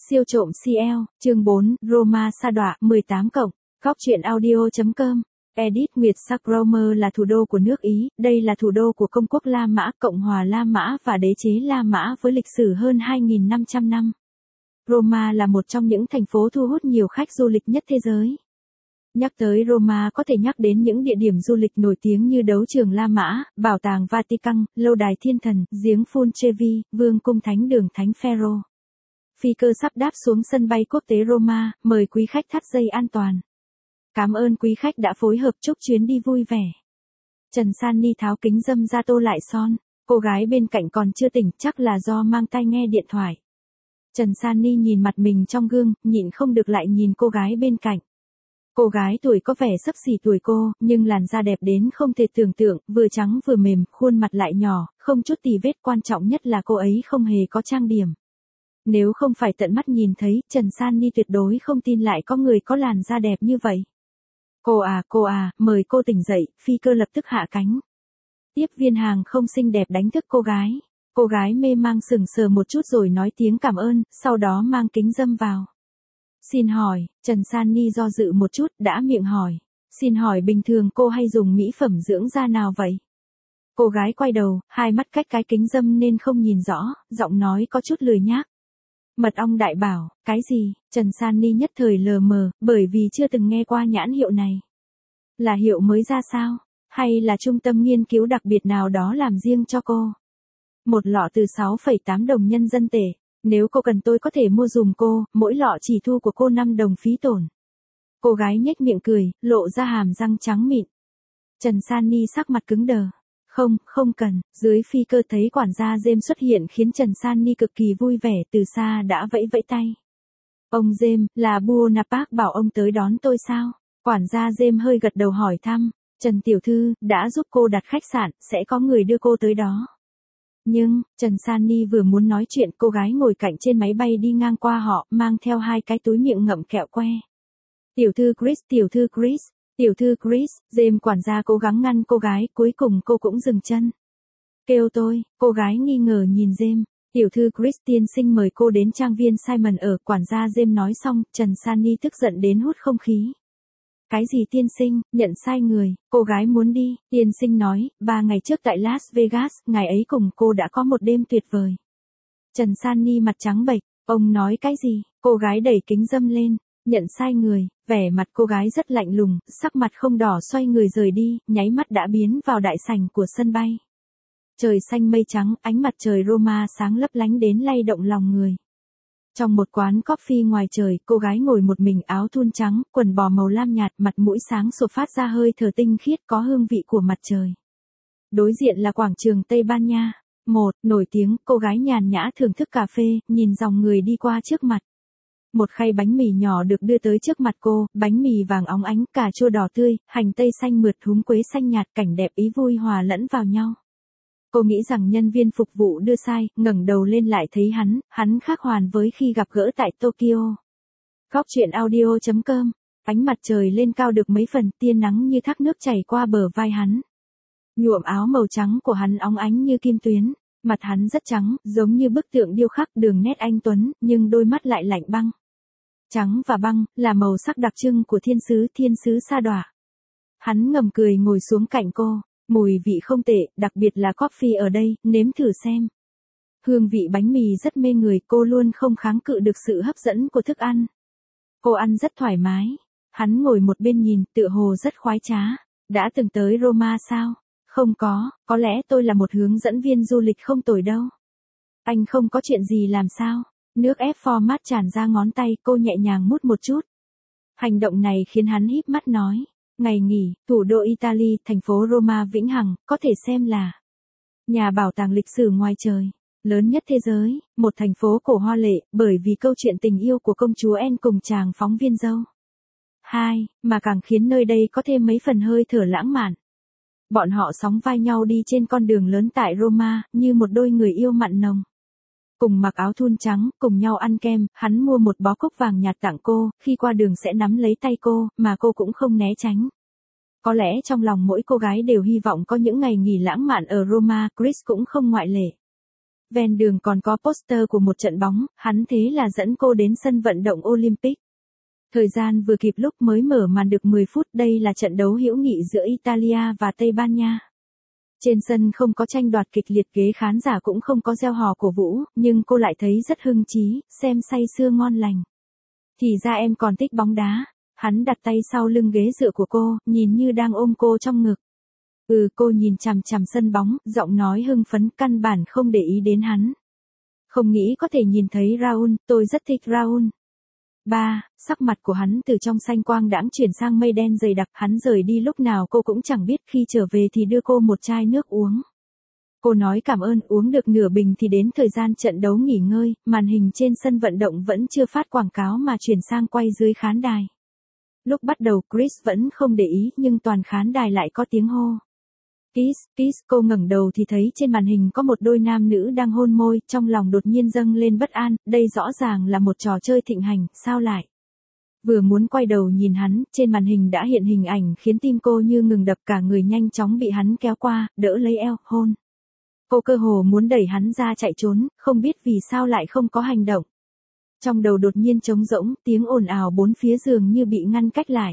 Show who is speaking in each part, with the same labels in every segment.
Speaker 1: Siêu trộm CL, chương 4, Roma sa đọa, 18 cộng. Góc truyện audio.com. Edith Nguyệt Sakromer là thủ đô của nước Ý, đây là thủ đô của Công quốc La Mã, Cộng hòa La Mã và đế chế La Mã với lịch sử hơn 2.500 năm. Roma là một trong những thành phố thu hút nhiều khách du lịch nhất thế giới. Nhắc tới Roma có thể nhắc đến những địa điểm du lịch nổi tiếng như đấu trường La Mã, bảo tàng Vatican, lâu đài thiên thần, giếng phun Trevi, vương cung thánh đường Thánh Phêrô. Phi cơ sắp đáp xuống sân bay quốc tế Roma, mời quý khách thắt dây an toàn. Cảm ơn quý khách đã phối hợp, chúc chuyến đi vui vẻ. Trần San Ni tháo kính râm ra tô lại son, cô gái bên cạnh còn chưa tỉnh, chắc là do mang tai nghe điện thoại. Trần San Ni nhìn mặt mình trong gương, nhịn không được lại nhìn cô gái bên cạnh. Cô gái tuổi có vẻ xấp xỉ tuổi cô, nhưng làn da đẹp đến không thể tưởng tượng, vừa trắng vừa mềm, khuôn mặt lại nhỏ, không chút tì vết, quan trọng nhất là cô ấy không hề có trang điểm. Nếu không phải tận mắt nhìn thấy, Trần San Ni tuyệt đối không tin lại có người có làn da đẹp như vậy. Cô à, mời cô tỉnh dậy, phi cơ lập tức hạ cánh. Tiếp viên hàng không xinh đẹp đánh thức cô gái. Cô gái mê mang sững sờ một chút rồi nói tiếng cảm ơn, sau đó mang kính râm vào. Xin hỏi, Trần San Ni do dự một chút, đã miệng hỏi. Xin hỏi bình thường cô hay dùng mỹ phẩm dưỡng da nào vậy? Cô gái quay đầu, hai mắt cách cái kính râm nên không nhìn rõ, giọng nói có chút lười nhác. Mật ong đại bảo, cái gì? Trần San Ni nhất thời lờ mờ, bởi vì chưa từng nghe qua nhãn hiệu này. Là hiệu mới ra sao? Hay là trung tâm nghiên cứu đặc biệt nào đó làm riêng cho cô? Một lọ từ 6,8 đồng nhân dân tệ. Nếu cô cần tôi có thể mua dùm cô, mỗi lọ chỉ thu của cô 5 đồng phí tổn. Cô gái nhếch miệng cười, lộ ra hàm răng trắng mịn. Trần San Ni sắc mặt cứng đờ. Không cần. Dưới phi cơ thấy quản gia James xuất hiện khiến Trần San Ni cực kỳ vui vẻ, từ xa đã vẫy vẫy tay. Ông James, là Buonapark bảo ông tới đón tôi sao? Quản gia James hơi gật đầu hỏi thăm. Trần tiểu thư, đã giúp cô đặt khách sạn, sẽ có người đưa cô tới đó. Nhưng, Trần San Ni vừa muốn nói chuyện, cô gái ngồi cạnh trên máy bay đi ngang qua họ, mang theo hai cái túi miệng ngậm kẹo que. Tiểu thư Chris, James quản gia cố gắng ngăn cô gái, cuối cùng cô cũng dừng chân. Kêu tôi, cô gái nghi ngờ nhìn James. Tiểu thư Chris tiên sinh mời cô đến trang viên Simon ở, quản gia James nói xong, Trần San Ni tức giận đến hút không khí. Cái gì tiên sinh, nhận sai người, cô gái muốn đi, tiên sinh nói, 3 ngày trước tại Las Vegas, ngày ấy cùng cô đã có một đêm tuyệt vời. Trần San Ni mặt trắng bệch, ông nói cái gì, cô gái đẩy kính râm lên, nhận sai người, vẻ mặt cô gái rất lạnh lùng, sắc mặt không đỏ xoay người rời đi, nháy mắt đã biến vào đại sảnh của sân bay. Trời xanh mây trắng, ánh mặt trời Roma sáng lấp lánh đến lay động lòng người. Trong một quán coffee ngoài trời, cô gái ngồi một mình, áo thun trắng, quần bò màu lam nhạt, mặt mũi sáng sủa phát ra hơi thở tinh khiết có hương vị của mặt trời. Đối diện là quảng trường Tây Ban Nha. Nổi tiếng, cô gái nhàn nhã thưởng thức cà phê, nhìn dòng người đi qua trước mặt. Một khay bánh mì nhỏ được đưa tới trước mặt cô, bánh mì vàng óng ánh, cà chua đỏ tươi, hành tây xanh mượt, húng quế xanh nhạt, cảnh đẹp ý vui hòa lẫn vào nhau. Cô nghĩ rằng nhân viên phục vụ đưa sai, ngẩng đầu lên lại thấy hắn khác hoàn với khi gặp gỡ tại Tokyo. Góc truyện audio.com. Ánh mặt trời lên cao được mấy phần, tia nắng như thác nước chảy qua bờ vai hắn. Nhuộm áo màu trắng của hắn óng ánh như kim tuyến, mặt hắn rất trắng, giống như bức tượng điêu khắc, đường nét anh tuấn, nhưng đôi mắt lại lạnh băng. Trắng và băng là màu sắc đặc trưng của thiên sứ sa đọa. Hắn ngầm cười ngồi xuống cạnh cô. Mùi vị không tệ, đặc biệt là coffee ở đây, nếm thử xem. Hương vị bánh mì rất mê người, cô luôn không kháng cự được sự hấp dẫn của thức ăn. Cô ăn rất thoải mái. Hắn ngồi một bên nhìn, tựa hồ rất khoái trá. Đã từng tới Roma sao? Không có lẽ tôi là một hướng dẫn viên du lịch không tồi đâu. Anh không có chuyện gì làm sao? Nước ép format tràn ra ngón tay, cô nhẹ nhàng mút một chút. Hành động này khiến hắn híp mắt nói. Ngày nghỉ, thủ đô Italy, thành phố Roma vĩnh hằng, có thể xem là nhà bảo tàng lịch sử ngoài trời, lớn nhất thế giới, một thành phố cổ hoa lệ, bởi vì câu chuyện tình yêu của công chúa Anne cùng chàng phóng viên dâu. Mà càng khiến nơi đây có thêm mấy phần hơi thở lãng mạn. Bọn họ sóng vai nhau đi trên con đường lớn tại Roma, như một đôi người yêu mặn nồng. Cùng mặc áo thun trắng, cùng nhau ăn kem, hắn mua một bó cúc vàng nhạt tặng cô, khi qua đường sẽ nắm lấy tay cô, mà cô cũng không né tránh. Có lẽ trong lòng mỗi cô gái đều hy vọng có những ngày nghỉ lãng mạn ở Roma, Chris cũng không ngoại lệ. ven đường còn có poster của một trận bóng, hắn thế là dẫn cô đến sân vận động Olympic. Thời gian vừa kịp lúc mới mở màn được 10 phút, đây là trận đấu hữu nghị giữa Italia và Tây Ban Nha. Trên sân không có tranh đoạt kịch liệt, ghế khán giả cũng không có reo hò cổ vũ, nhưng cô lại thấy rất hưng trí, xem say sưa ngon lành. Thì ra em còn thích bóng đá. Hắn đặt tay sau lưng ghế dựa của cô, nhìn như đang ôm cô trong ngực. Cô nhìn chằm chằm sân bóng, giọng nói hưng phấn, căn bản không để ý đến hắn. Không nghĩ có thể nhìn thấy Raul, tôi rất thích Raul. Sắc mặt của hắn từ trong xanh quang đãng chuyển sang mây đen dày đặc, hắn rời đi lúc nào cô cũng chẳng biết, khi trở về thì đưa cô một chai nước uống. Cô nói cảm ơn, uống được nửa bình thì đến thời gian trận đấu nghỉ ngơi, màn hình trên sân vận động vẫn chưa phát quảng cáo mà chuyển sang quay dưới khán đài. Lúc bắt đầu Chris vẫn không để ý, nhưng toàn khán đài lại có tiếng hô. Kiss, kiss, cô ngẩng đầu thì thấy trên màn hình có một đôi nam nữ đang hôn môi, trong lòng đột nhiên dâng lên bất an, đây rõ ràng là một trò chơi thịnh hành, sao lại? Vừa muốn quay đầu nhìn hắn, trên màn hình đã hiện hình ảnh khiến tim cô như ngừng đập, cả người nhanh chóng bị hắn kéo qua, đỡ lấy eo, hôn. Cô cơ hồ muốn đẩy hắn ra chạy trốn, không biết vì sao lại không có hành động. Trong đầu đột nhiên trống rỗng, tiếng ồn ào bốn phía dường như bị ngăn cách lại.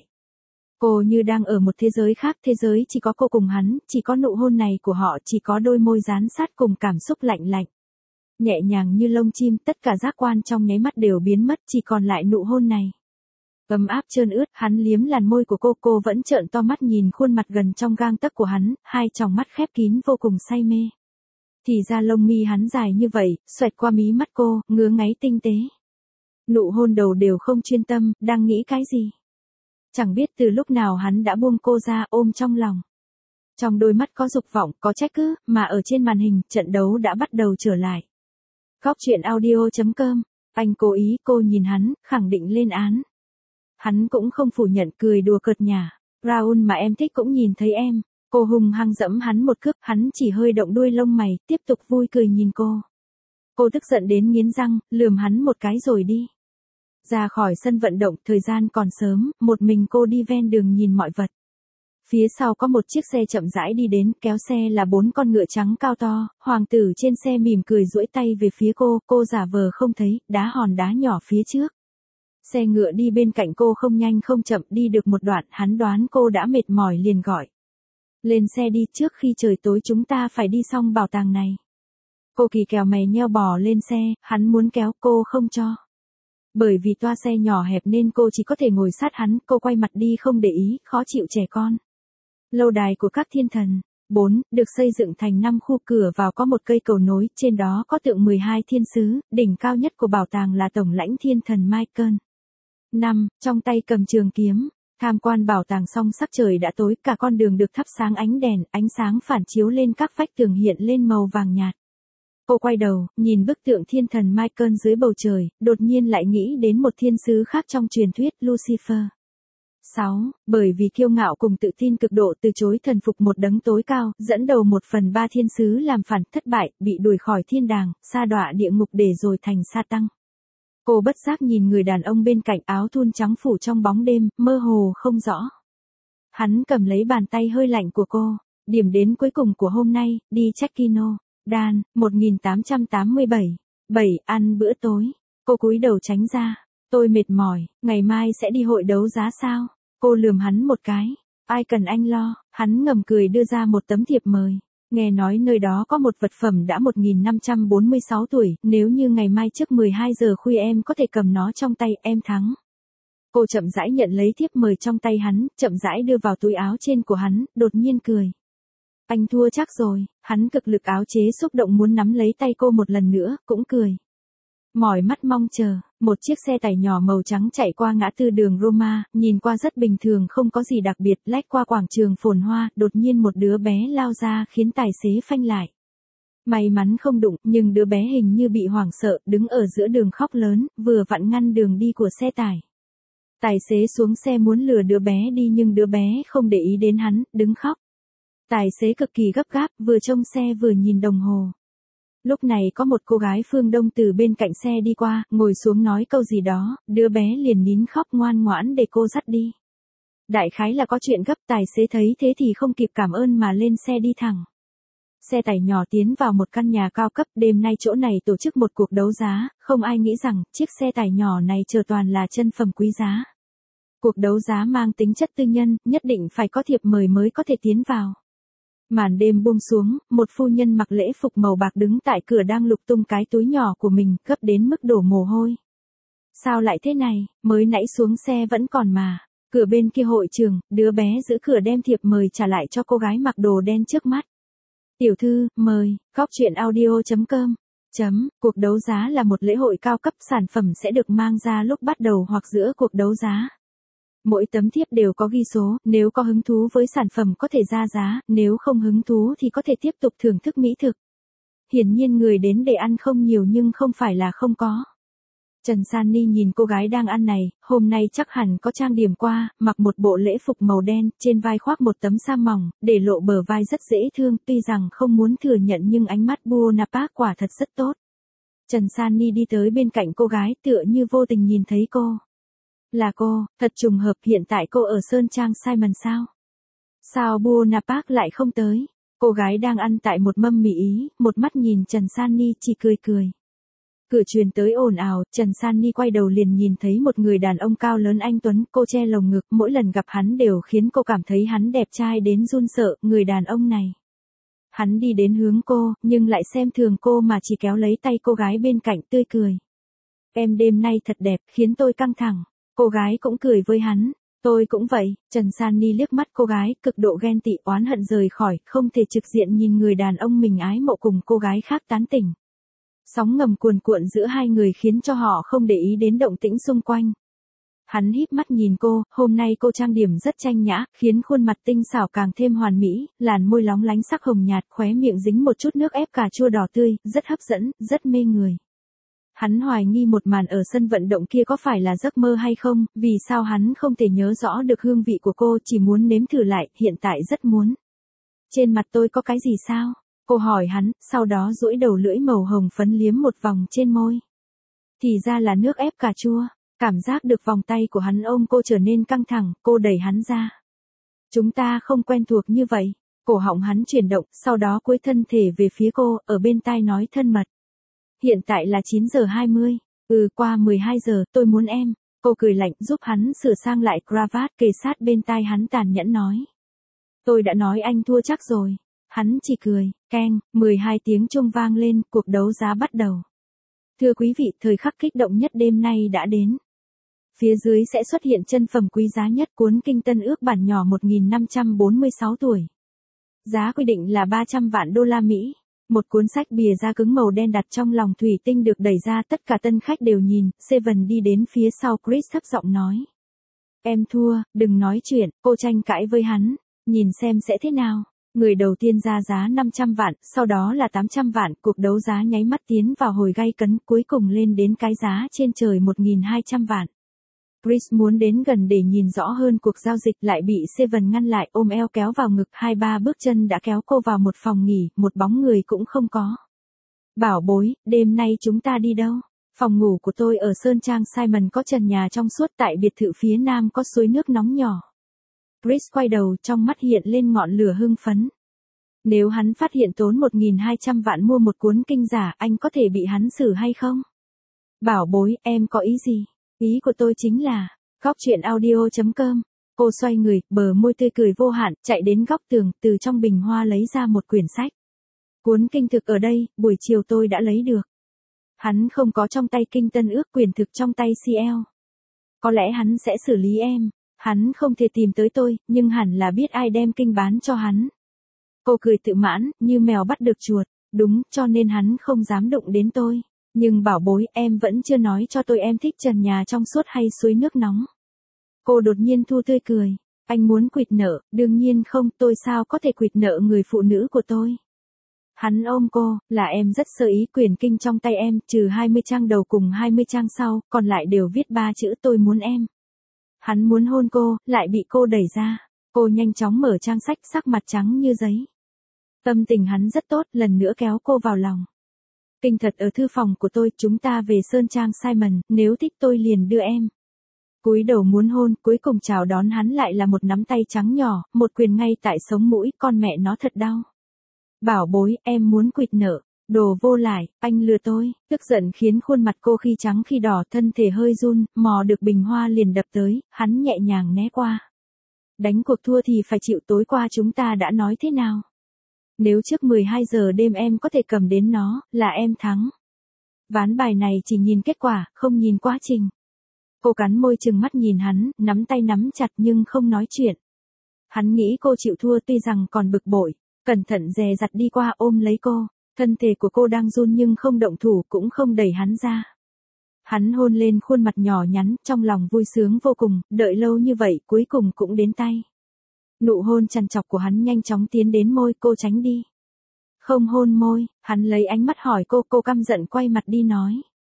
Speaker 1: Cô như đang ở một thế giới khác, thế giới chỉ có cô cùng hắn, chỉ có nụ hôn này của họ, chỉ có đôi môi dán sát cùng cảm xúc lạnh lạnh. Nhẹ nhàng như lông chim, tất cả giác quan trong nháy mắt đều biến mất, chỉ còn lại nụ hôn này. Ấm áp trơn ướt, hắn liếm làn môi của cô vẫn trợn to mắt nhìn khuôn mặt gần trong gang tấc của hắn, hai tròng mắt khép kín vô cùng say mê. Thì ra lông mi hắn dài như vậy, xoẹt qua mí mắt cô, ngứa ngáy tinh tế. Nụ hôn đầu đều không chuyên tâm, đang nghĩ cái gì. Chẳng biết từ lúc nào hắn đã buông cô ra, ôm trong lòng. Trong đôi mắt có dục vọng, có trách cứ, mà ở trên màn hình, trận đấu đã bắt đầu trở lại. Góc truyện audio.com, anh cố ý, cô nhìn hắn, khẳng định lên án. Hắn cũng không phủ nhận, cười đùa cợt nhả. Raul mà em thích cũng nhìn thấy em. Cô hung hăng dẫm hắn một cước, hắn chỉ hơi động đuôi lông mày, tiếp tục vui cười nhìn cô. Cô tức giận đến nghiến răng, lườm hắn một cái rồi đi. Ra khỏi sân vận động, thời gian còn sớm, một mình cô đi ven đường nhìn mọi vật. Phía sau có một chiếc xe chậm rãi đi đến, kéo xe là 4 con ngựa trắng cao to, hoàng tử trên xe mỉm cười duỗi tay về phía cô giả vờ không thấy, đá hòn đá nhỏ phía trước. Xe ngựa đi bên cạnh cô không nhanh không chậm, đi được một đoạn, hắn đoán cô đã mệt mỏi liền gọi. Lên xe đi, trước khi trời tối chúng ta phải đi xong bảo tàng này. Cô kỳ kèo mày nheo bò lên xe, hắn muốn kéo, cô không cho. Bởi vì toa xe nhỏ hẹp nên cô chỉ có thể ngồi sát hắn, cô quay mặt đi không để ý, khó chịu trẻ con. Lâu đài của các thiên thần. 4, được xây dựng thành 5 khu, cửa vào có một cây cầu nối, trên đó có tượng 12 thiên sứ, đỉnh cao nhất của bảo tàng là tổng lãnh thiên thần Michael. 5, trong tay cầm trường kiếm. Tham quan bảo tàng xong sắc trời đã tối, cả con đường được thắp sáng ánh đèn, ánh sáng phản chiếu lên các vách tường hiện lên màu vàng nhạt. Cô quay đầu, nhìn bức tượng thiên thần Michael dưới bầu trời, đột nhiên lại nghĩ đến một thiên sứ khác trong truyền thuyết, Lucifer. 6. Bởi vì kiêu ngạo cùng tự tin cực độ, từ chối thần phục một đấng tối cao, dẫn đầu 1/3 thiên sứ làm phản, thất bại, bị đuổi khỏi thiên đàng, sa đọa địa ngục để rồi thành sa tăng. Cô bất giác nhìn người đàn ông bên cạnh, áo thun trắng phủ trong bóng đêm, mơ hồ không rõ. Hắn cầm lấy bàn tay hơi lạnh của cô. Điểm đến cuối cùng của hôm nay, đi check-in. Dan, 1887. 7. Ăn bữa tối. Cô cúi đầu tránh ra. Tôi mệt mỏi, ngày mai sẽ đi hội đấu giá sao? Cô lườm hắn một cái. Ai cần anh lo, hắn ngầm cười đưa ra một tấm thiệp mời. Nghe nói nơi đó có một vật phẩm đã 1546 tuổi, nếu như ngày mai trước 12 giờ khuya em có thể cầm nó trong tay, em thắng. Cô chậm rãi nhận lấy thiếp mời trong tay hắn, chậm rãi đưa vào túi áo trên của hắn, đột nhiên cười. Anh thua chắc rồi, hắn cực lực áo chế xúc động muốn nắm lấy tay cô một lần nữa, cũng cười. Mỏi mắt mong chờ, một chiếc xe tải nhỏ màu trắng chạy qua ngã tư đường Roma, nhìn qua rất bình thường không có gì đặc biệt, lách qua quảng trường phồn hoa, đột nhiên một đứa bé lao ra khiến tài xế phanh lại. May mắn không đụng, nhưng đứa bé hình như bị hoảng sợ, đứng ở giữa đường khóc lớn, vừa vặn ngăn đường đi của xe tải. Tài xế xuống xe muốn lừa đứa bé đi nhưng đứa bé không để ý đến hắn, đứng khóc. Tài xế cực kỳ gấp gáp, vừa trông xe vừa nhìn đồng hồ. Lúc này có một cô gái phương Đông từ bên cạnh xe đi qua, ngồi xuống nói câu gì đó, đứa bé liền nín khóc ngoan ngoãn để cô dắt đi. Đại khái là có chuyện gấp, tài xế thấy thế thì không kịp cảm ơn mà lên xe đi thẳng. xe tải nhỏ tiến vào một căn nhà cao cấp, đêm nay chỗ này tổ chức một cuộc đấu giá, không ai nghĩ rằng chiếc xe tải nhỏ này chờ toàn là chân phẩm quý giá. Cuộc đấu giá mang tính chất tư nhân, nhất định phải có thiệp mời mới có thể tiến vào. Màn đêm buông xuống, một phu nhân mặc lễ phục màu bạc đứng tại cửa đang lục tung cái túi nhỏ của mình, gấp đến mức đổ mồ hôi. Sao lại thế này, mới nãy xuống xe vẫn còn mà. Cửa bên kia hội trường, đứa bé giữ cửa đem thiệp mời trả lại cho cô gái mặc đồ đen trước mắt. Tiểu thư, mời, Góc Chuyện Audio.com. Cuộc đấu giá là một lễ hội cao cấp, sản phẩm sẽ được mang ra lúc bắt đầu hoặc giữa cuộc đấu giá. Mỗi tấm thiếp đều có ghi số, nếu có hứng thú với sản phẩm có thể ra giá, nếu không hứng thú thì có thể tiếp tục thưởng thức mỹ thực. Hiển nhiên người đến để ăn không nhiều nhưng không phải là không có. Trần Sunny nhìn cô gái đang ăn này, hôm nay chắc hẳn có trang điểm qua, mặc một bộ lễ phục màu đen, trên vai khoác một tấm sa mỏng, để lộ bờ vai rất dễ thương, tuy rằng không muốn thừa nhận nhưng ánh mắt Buonaparte quả thật rất tốt. Trần Sunny đi tới bên cạnh cô gái tựa như vô tình nhìn thấy cô. Là cô, thật trùng hợp, hiện tại cô ở Sơn Trang Simon sao? Sao Buonaparte lại không tới? Cô gái đang ăn tại một mâm mì Ý, một mắt nhìn Trần Sunny chỉ cười cười. Cửa truyền tới ồn ào, Trần Sunny quay đầu liền nhìn thấy một người đàn ông cao lớn anh tuấn, cô che lồng ngực, mỗi lần gặp hắn đều khiến cô cảm thấy hắn đẹp trai đến run sợ, người đàn ông này. Hắn đi đến hướng cô, nhưng lại xem thường cô mà chỉ kéo lấy tay cô gái bên cạnh tươi cười. Em đêm nay thật đẹp, khiến tôi căng thẳng. Cô gái cũng cười với hắn. Tôi cũng vậy. Trần Sunny liếc mắt cô gái, cực độ ghen tị oán hận rời khỏi, không thể trực diện nhìn người đàn ông mình ái mộ cùng cô gái khác tán tỉnh. Sóng ngầm cuồn cuộn giữa hai người khiến cho họ không để ý đến động tĩnh xung quanh. Hắn híp mắt nhìn cô, hôm nay cô trang điểm rất trang nhã, khiến khuôn mặt tinh xảo càng thêm hoàn mỹ, làn môi lóng lánh sắc hồng nhạt, khóe miệng dính một chút nước ép cà chua đỏ tươi, rất hấp dẫn, rất mê người. Hắn hoài nghi một màn ở sân vận động kia có phải là giấc mơ hay không, vì sao hắn không thể nhớ rõ được hương vị của cô, chỉ muốn nếm thử lại, hiện tại rất muốn. Trên mặt tôi có cái gì sao? Cô hỏi hắn, sau đó duỗi đầu lưỡi màu hồng phấn liếm một vòng trên môi. Thì ra là nước ép cà chua. Cảm giác được vòng tay của hắn ôm cô trở nên căng thẳng, cô đẩy hắn ra. Chúng ta không quen thuộc như vậy. Cổ họng hắn chuyển động, sau đó cúi thân thể về phía cô, ở bên tai nói thân mật. Hiện tại là 9 giờ 20. Qua 12 giờ, tôi muốn em. Cô cười lạnh, giúp hắn sửa sang lại cravat, kề sát bên tai hắn tàn nhẫn nói. Tôi đã nói anh thua chắc rồi. Hắn chỉ cười, keng, 12 tiếng chuông vang lên, cuộc đấu giá bắt đầu. Thưa quý vị, thời khắc kích động nhất đêm nay đã đến. Phía dưới sẽ xuất hiện chân phẩm quý giá nhất, cuốn kinh Tân Ước bản nhỏ 1546 tuổi. Giá quy định là 300 vạn đô la Mỹ. Một cuốn sách bìa da cứng màu đen đặt trong lòng thủy tinh được đẩy ra, tất cả tân khách đều nhìn, Seven đi đến phía sau Chris thấp giọng nói. Em thua, đừng nói chuyện, cô tranh cãi với hắn, nhìn xem sẽ thế nào. Người đầu tiên ra giá 500 vạn, sau đó là 800 vạn, cuộc đấu giá nháy mắt tiến vào hồi gay cấn, cuối cùng lên đến cái giá trên trời 1.200 vạn. Chris muốn đến gần để nhìn rõ hơn cuộc giao dịch, lại bị Seven ngăn lại, ôm eo kéo vào ngực, 2-3 bước chân đã kéo cô vào một phòng nghỉ, một bóng người cũng không có. Bảo bối, đêm nay chúng ta đi đâu? Phòng ngủ của tôi ở Sơn Trang Simon có trần nhà trong suốt, tại biệt thự phía nam có suối nước nóng nhỏ. Chris quay đầu, trong mắt hiện lên ngọn lửa hưng phấn. Nếu hắn phát hiện tốn 1.200 vạn mua một cuốn kinh giả, anh có thể bị hắn xử hay không? Bảo bối, em có ý gì? Ý của tôi chính là, Góc Chuyện Audio.com. Cô xoay người, bờ môi tươi cười vô hạn, chạy đến góc tường, từ trong bình hoa lấy ra một quyển sách. Cuốn kinh thực ở đây, buổi chiều tôi đã lấy được. Hắn không có trong tay kinh Tân Ước, quyển thực trong tay CL. Có lẽ hắn sẽ xử lý em. Hắn không thể tìm tới tôi, nhưng hẳn là biết ai đem kinh bán cho hắn. Cô cười tự mãn, như mèo bắt được chuột. Đúng, cho nên hắn không dám đụng đến tôi. Nhưng bảo bối, em vẫn chưa nói cho tôi em thích trần nhà trong suốt hay suối nước nóng. Cô đột nhiên thu tươi cười. Anh muốn quỵt nợ, đương nhiên không, tôi sao có thể quỵt nợ người phụ nữ của tôi. Hắn ôm cô, là em rất sơ ý, quyển kinh trong tay em, trừ 20 trang đầu cùng 20 trang sau, còn lại đều viết 3 chữ tôi muốn em. Hắn muốn hôn cô, lại bị cô đẩy ra. Cô nhanh chóng mở trang sách, sắc mặt trắng như giấy. Tâm tình hắn rất tốt, lần nữa kéo cô vào lòng. Kinh thật ở thư phòng của tôi, chúng ta về Sơn Trang Simon, nếu thích tôi liền đưa em. Cúi đầu muốn hôn, cuối cùng chào đón hắn lại là một nắm tay trắng nhỏ, một quyền ngay tại sống mũi, con mẹ nó thật đau. Bảo bối, em muốn quỵt nợ. Đồ vô lại, anh lừa tôi. Tức giận khiến khuôn mặt cô khi trắng khi đỏ, thân thể hơi run, mò được bình hoa liền đập tới, hắn nhẹ nhàng né qua. Đánh cuộc thua thì phải chịu, tối qua chúng ta đã nói thế nào? Nếu trước 12 giờ đêm em có thể cầm đến nó, là em thắng. Ván bài này chỉ nhìn kết quả, không nhìn quá trình. Cô cắn môi trừng mắt nhìn hắn, nắm tay nắm chặt nhưng không nói chuyện. Hắn nghĩ cô chịu thua tuy rằng còn bực bội, cẩn thận dè dặt đi qua ôm lấy cô. Thân thể của cô đang run nhưng không động thủ cũng không đẩy hắn ra. Hắn hôn lên khuôn mặt nhỏ nhắn, trong lòng vui sướng vô cùng, đợi lâu như vậy cuối cùng cũng đến tay. Nụ hôn trằn trọc của hắn nhanh chóng tiến đến môi, cô tránh đi. Không hôn môi, hắn lấy ánh mắt hỏi cô căm giận quay mặt đi nói.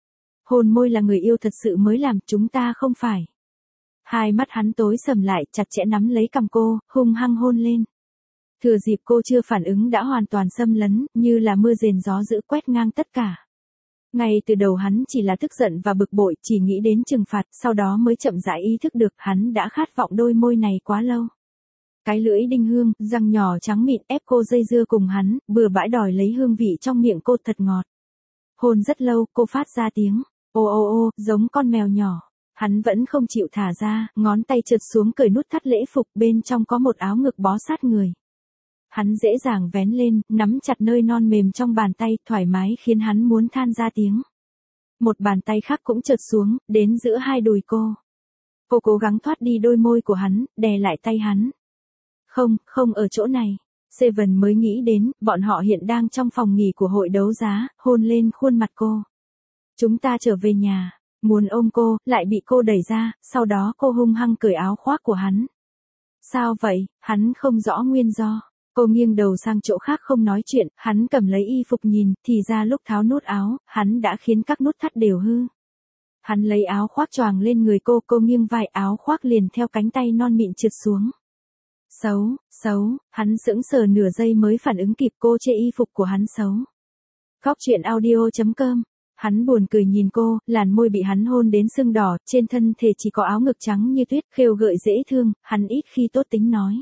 Speaker 1: Hôn môi là người yêu thật sự mới làm, chúng ta không phải. Hai mắt hắn tối sầm lại, chặt chẽ nắm lấy cằm cô, hung hăng hôn lên. Thừa dịp cô chưa phản ứng đã hoàn toàn xâm lấn, như là mưa rền gió dữ quét ngang tất cả. Ngay từ đầu hắn chỉ là tức giận và bực bội, chỉ nghĩ đến trừng phạt, sau đó mới chậm rãi ý thức được hắn đã khát vọng đôi môi này quá lâu. Cái lưỡi đinh hương, răng nhỏ trắng mịn ép cô dây dưa cùng hắn, bừa bãi đòi lấy hương vị trong miệng cô thật ngọt. Hôn rất lâu, cô phát ra tiếng, ô ô ô, giống con mèo nhỏ. Hắn vẫn không chịu thả ra, ngón tay trượt xuống cởi nút thắt lễ phục, bên trong có một áo ngực bó sát người. Hắn dễ dàng vén lên, nắm chặt nơi non mềm trong bàn tay, thoải mái khiến hắn muốn than ra tiếng. Một bàn tay khác cũng trượt xuống, đến giữa hai đùi cô. Cô cố gắng thoát đi đôi môi của hắn, đè lại tay hắn. Không ở chỗ này. Seven mới nghĩ đến, bọn họ hiện đang trong phòng nghỉ của hội đấu giá, hôn lên khuôn mặt cô. Chúng ta trở về nhà, muốn ôm cô, lại bị cô đẩy ra, sau đó cô hung hăng cởi áo khoác của hắn. Sao vậy, hắn không rõ nguyên do. Cô nghiêng đầu sang chỗ khác không nói chuyện, hắn cầm lấy y phục nhìn, thì ra lúc tháo nút áo, hắn đã khiến các nút thắt đều hư. Hắn lấy áo khoác choàng lên người cô nghiêng vai, áo khoác liền theo cánh tay non mịn trượt xuống. Xấu, hắn sững sờ nửa giây mới phản ứng kịp, cô chê y phục của hắn xấu. Góc truyện audio.com. Hắn buồn cười nhìn cô, làn môi bị hắn hôn đến sưng đỏ, trên thân thể chỉ có áo ngực trắng như tuyết, khêu gợi dễ thương, hắn ít khi tốt tính nói.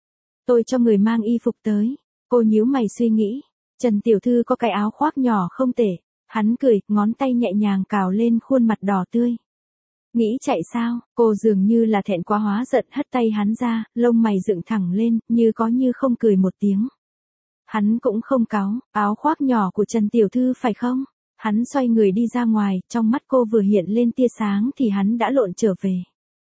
Speaker 1: Tôi cho người mang y phục tới. Cô nhíu mày suy nghĩ. Trần tiểu thư có cái áo khoác nhỏ không tệ. Hắn cười, ngón tay nhẹ nhàng cào lên khuôn mặt đỏ tươi. Nghĩ chạy sao, cô dường như là thẹn quá hóa giận hất tay hắn ra, lông mày dựng thẳng lên, như có như không cười một tiếng. Hắn cũng không cáu, áo khoác nhỏ của Trần tiểu thư phải không? Hắn xoay người đi ra ngoài, trong mắt cô vừa hiện lên tia sáng thì hắn đã lộn trở về.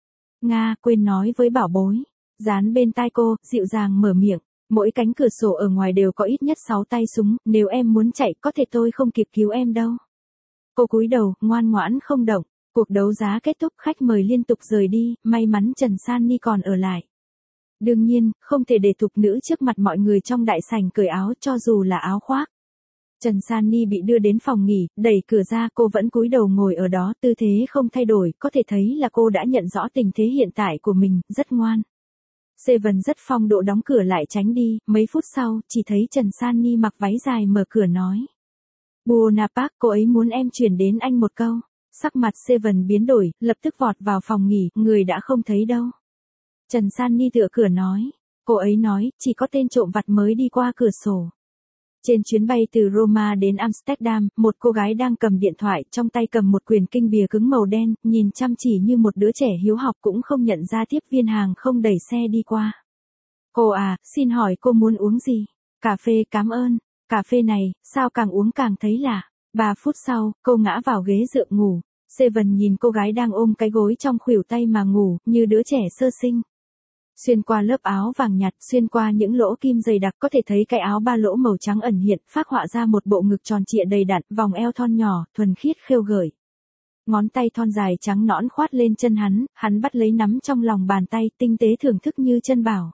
Speaker 1: Nga, quên nói với bảo bối. Dán bên tai cô, dịu dàng mở miệng. Mỗi cánh cửa sổ ở ngoài đều có ít nhất 6 tay súng, nếu em muốn chạy có thể tôi không kịp cứu em đâu. Cô cúi đầu, ngoan ngoãn không động. Cuộc đấu giá kết thúc, khách mời liên tục rời đi, may mắn Trần Sunny còn ở lại. Đương nhiên, không thể để thục nữ trước mặt mọi người trong đại sảnh cởi áo cho dù là áo khoác. Trần Sunny bị đưa đến phòng nghỉ, đẩy cửa ra, cô vẫn cúi đầu ngồi ở đó, tư thế không thay đổi, có thể thấy là cô đã nhận rõ tình thế hiện tại của mình, rất ngoan. Seven rất phong độ đóng cửa lại tránh đi, mấy phút sau, chỉ thấy Trần Sunny mặc váy dài mở cửa nói. Buona Park, cô ấy muốn em chuyển đến anh một câu. Sắc mặt Seven biến đổi, lập tức vọt vào phòng nghỉ, người đã không thấy đâu. Trần Sunny tựa cửa nói. Cô ấy nói, chỉ có tên trộm vặt mới đi qua cửa sổ. Trên chuyến bay từ Roma đến Amsterdam, một cô gái đang cầm điện thoại, trong tay cầm một quyển kinh bìa cứng màu đen, nhìn chăm chỉ như một đứa trẻ hiếu học cũng không nhận ra tiếp viên hàng không đẩy xe đi qua. Cô à, xin hỏi cô muốn uống gì? Cà phê, cảm ơn. Cà phê này, sao càng uống càng thấy lạ. 3 phút sau, cô ngã vào ghế dựa ngủ. Seven nhìn cô gái đang ôm cái gối trong khuỷu tay mà ngủ, như đứa trẻ sơ sinh. Xuyên qua lớp áo vàng nhạt, xuyên qua những lỗ kim dày đặc có thể thấy cái áo ba lỗ màu trắng ẩn hiện, phác họa ra một bộ ngực tròn trịa đầy đặn, vòng eo thon nhỏ, thuần khiết khêu gợi. Ngón tay thon dài trắng nõn khoát lên chân hắn bắt lấy nắm trong lòng bàn tay, tinh tế thưởng thức như chân bảo.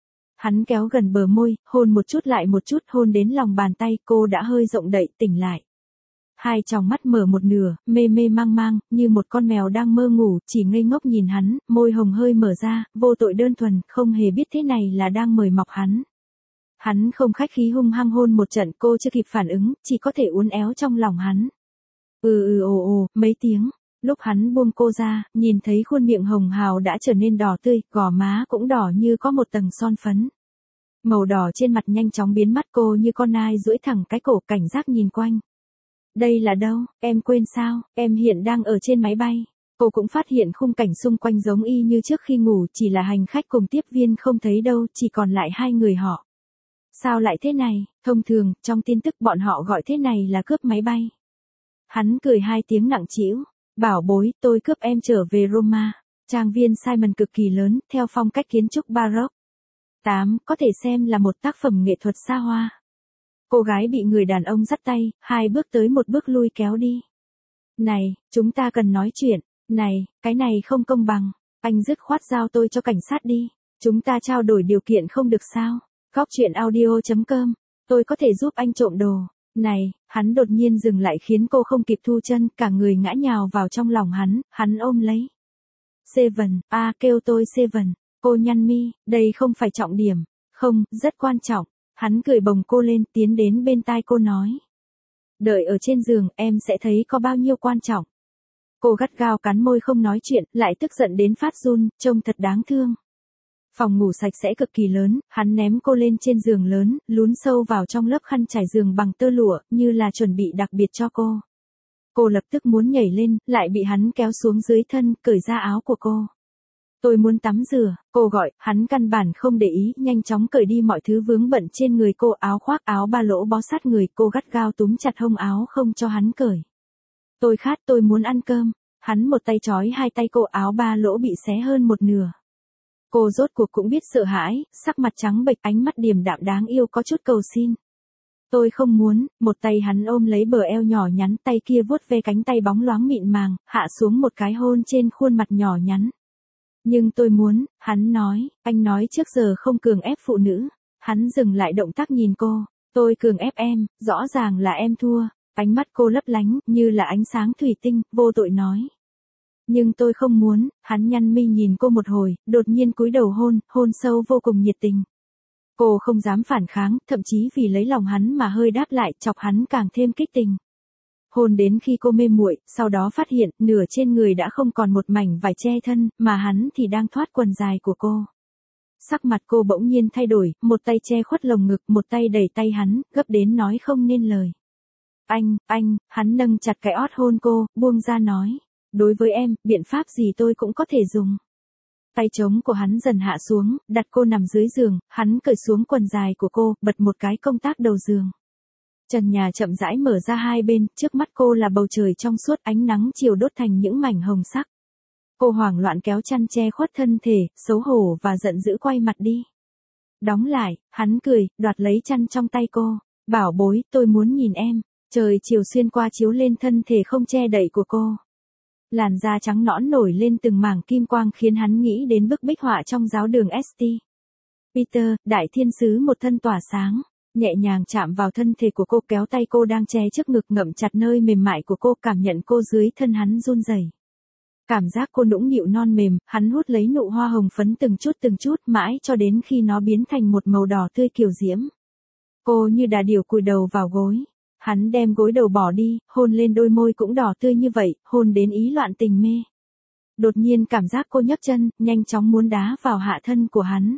Speaker 1: Hắn kéo gần bờ môi, hôn một chút lại một chút, hôn đến lòng bàn tay, cô đã hơi rộng đậy, tỉnh lại. Hai tròng mắt mở một nửa, mê mê mang mang, như một con mèo đang mơ ngủ, chỉ ngây ngốc nhìn hắn, môi hồng hơi mở ra, vô tội đơn thuần, không hề biết thế này là đang mời mọc hắn. Hắn không khách khí hung hăng hôn một trận, cô chưa kịp phản ứng, chỉ có thể uốn éo trong lòng hắn. Ồ, mấy tiếng. Lúc hắn buông cô ra, nhìn thấy khuôn miệng hồng hào đã trở nên đỏ tươi, gò má cũng đỏ như có một tầng son phấn. Màu đỏ trên mặt nhanh chóng biến mất, cô như con nai duỗi thẳng cái cổ cảnh giác nhìn quanh. Đây là đâu, em quên sao, em hiện đang ở trên máy bay. Cô cũng phát hiện khung cảnh xung quanh giống y như trước khi ngủ, chỉ là hành khách cùng tiếp viên không thấy đâu, chỉ còn lại hai người họ. Sao lại thế này, thông thường, trong tin tức bọn họ gọi thế này là cướp máy bay. Hắn cười hai tiếng nặng trĩu, bảo bối, tôi cướp em trở về Roma. Trang viên Simon cực kỳ lớn, theo phong cách kiến trúc Baroque. 8, có thể xem là một tác phẩm nghệ thuật xa hoa. Cô gái bị người đàn ông dắt tay, hai bước tới một bước lui kéo đi. Này, chúng ta cần nói chuyện. Này, cái này không công bằng. Anh dứt khoát giao tôi cho cảnh sát đi. Chúng ta trao đổi điều kiện không được sao? Góc chuyện audio.com. Tôi có thể giúp anh trộm đồ. Này, hắn đột nhiên dừng lại khiến cô không kịp thu chân, cả người ngã nhào vào trong lòng hắn ôm lấy. Seven, kêu tôi Seven. Cô nhăn mi, đây không phải trọng điểm. Không, rất quan trọng. Hắn cười bồng cô lên, tiến đến bên tai cô nói. Đợi ở trên giường, em sẽ thấy có bao nhiêu quan trọng. Cô gắt gao cắn môi không nói chuyện, lại tức giận đến phát run, trông thật đáng thương. Phòng ngủ sạch sẽ cực kỳ lớn, hắn ném cô lên trên giường lớn, lún sâu vào trong lớp khăn trải giường bằng tơ lụa, như là chuẩn bị đặc biệt cho cô. Cô lập tức muốn nhảy lên, lại bị hắn kéo xuống dưới thân, cởi ra áo của cô. Tôi muốn tắm rửa, cô gọi, hắn căn bản không để ý, nhanh chóng cởi đi mọi thứ vướng bận trên người cô, áo khoác, áo ba lỗ bó sát người, cô gắt gao túm chặt hông áo không cho hắn cởi. Tôi khát, tôi muốn ăn cơm. Hắn một tay trói hai tay cô, áo ba lỗ bị xé hơn một nửa. Cô rốt cuộc cũng biết sợ hãi, sắc mặt trắng bệch, ánh mắt điềm đạm đáng yêu có chút cầu xin. Tôi không muốn, một tay hắn ôm lấy bờ eo nhỏ nhắn, tay kia vuốt ve cánh tay bóng loáng mịn màng, hạ xuống một cái hôn trên khuôn mặt nhỏ nhắn. Nhưng tôi muốn, hắn nói, anh nói trước giờ không cường ép phụ nữ. Hắn dừng lại động tác nhìn cô, tôi cường ép em, rõ ràng là em thua. Ánh mắt cô lấp lánh, như là ánh sáng thủy tinh, vô tội nói. Nhưng tôi không muốn, hắn nhăn mi nhìn cô một hồi, đột nhiên cúi đầu hôn sâu vô cùng nhiệt tình. Cô không dám phản kháng, thậm chí vì lấy lòng hắn mà hơi đáp lại, chọc hắn càng thêm kích tình. Hôn đến khi cô mê muội, sau đó phát hiện, nửa trên người đã không còn một mảnh vải che thân, mà hắn thì đang thoát quần dài của cô. Sắc mặt cô bỗng nhiên thay đổi, một tay che khuất lồng ngực, một tay đẩy tay hắn, gấp đến nói không nên lời. Anh, hắn nâng chặt cái ót hôn cô, buông ra nói. Đối với em, biện pháp gì tôi cũng có thể dùng. Tay trống của hắn dần hạ xuống, đặt cô nằm dưới giường, hắn cởi xuống quần dài của cô, bật một cái công tắc đầu giường. Trần nhà chậm rãi mở ra hai bên, trước mắt cô là bầu trời trong suốt, ánh nắng chiều đốt thành những mảnh hồng sắc. Cô hoảng loạn kéo chăn che khuất thân thể, xấu hổ và giận dữ quay mặt đi. Đóng lại, hắn cười, đoạt lấy chăn trong tay cô. Bảo bối, tôi muốn nhìn em. Trời chiều xuyên qua chiếu lên thân thể không che đậy của cô. Làn da trắng nõn nổi lên từng mảng kim quang khiến hắn nghĩ đến bức bích họa trong giáo đường St. Peter, đại thiên sứ một thân tỏa sáng. Nhẹ nhàng chạm vào thân thể của cô, kéo tay cô đang che trước ngực, ngậm chặt nơi mềm mại của cô, cảm nhận cô dưới thân hắn run rẩy. Cảm giác cô nũng nịu non mềm, hắn hút lấy nụ hoa hồng phấn từng chút mãi cho đến khi nó biến thành một màu đỏ tươi kiều diễm. Cô như đà điểu cúi đầu vào gối. Hắn đem gối đầu bỏ đi, hôn lên đôi môi cũng đỏ tươi như vậy, hôn đến ý loạn tình mê. Đột nhiên cảm giác cô nhấc chân, nhanh chóng muốn đá vào hạ thân của hắn.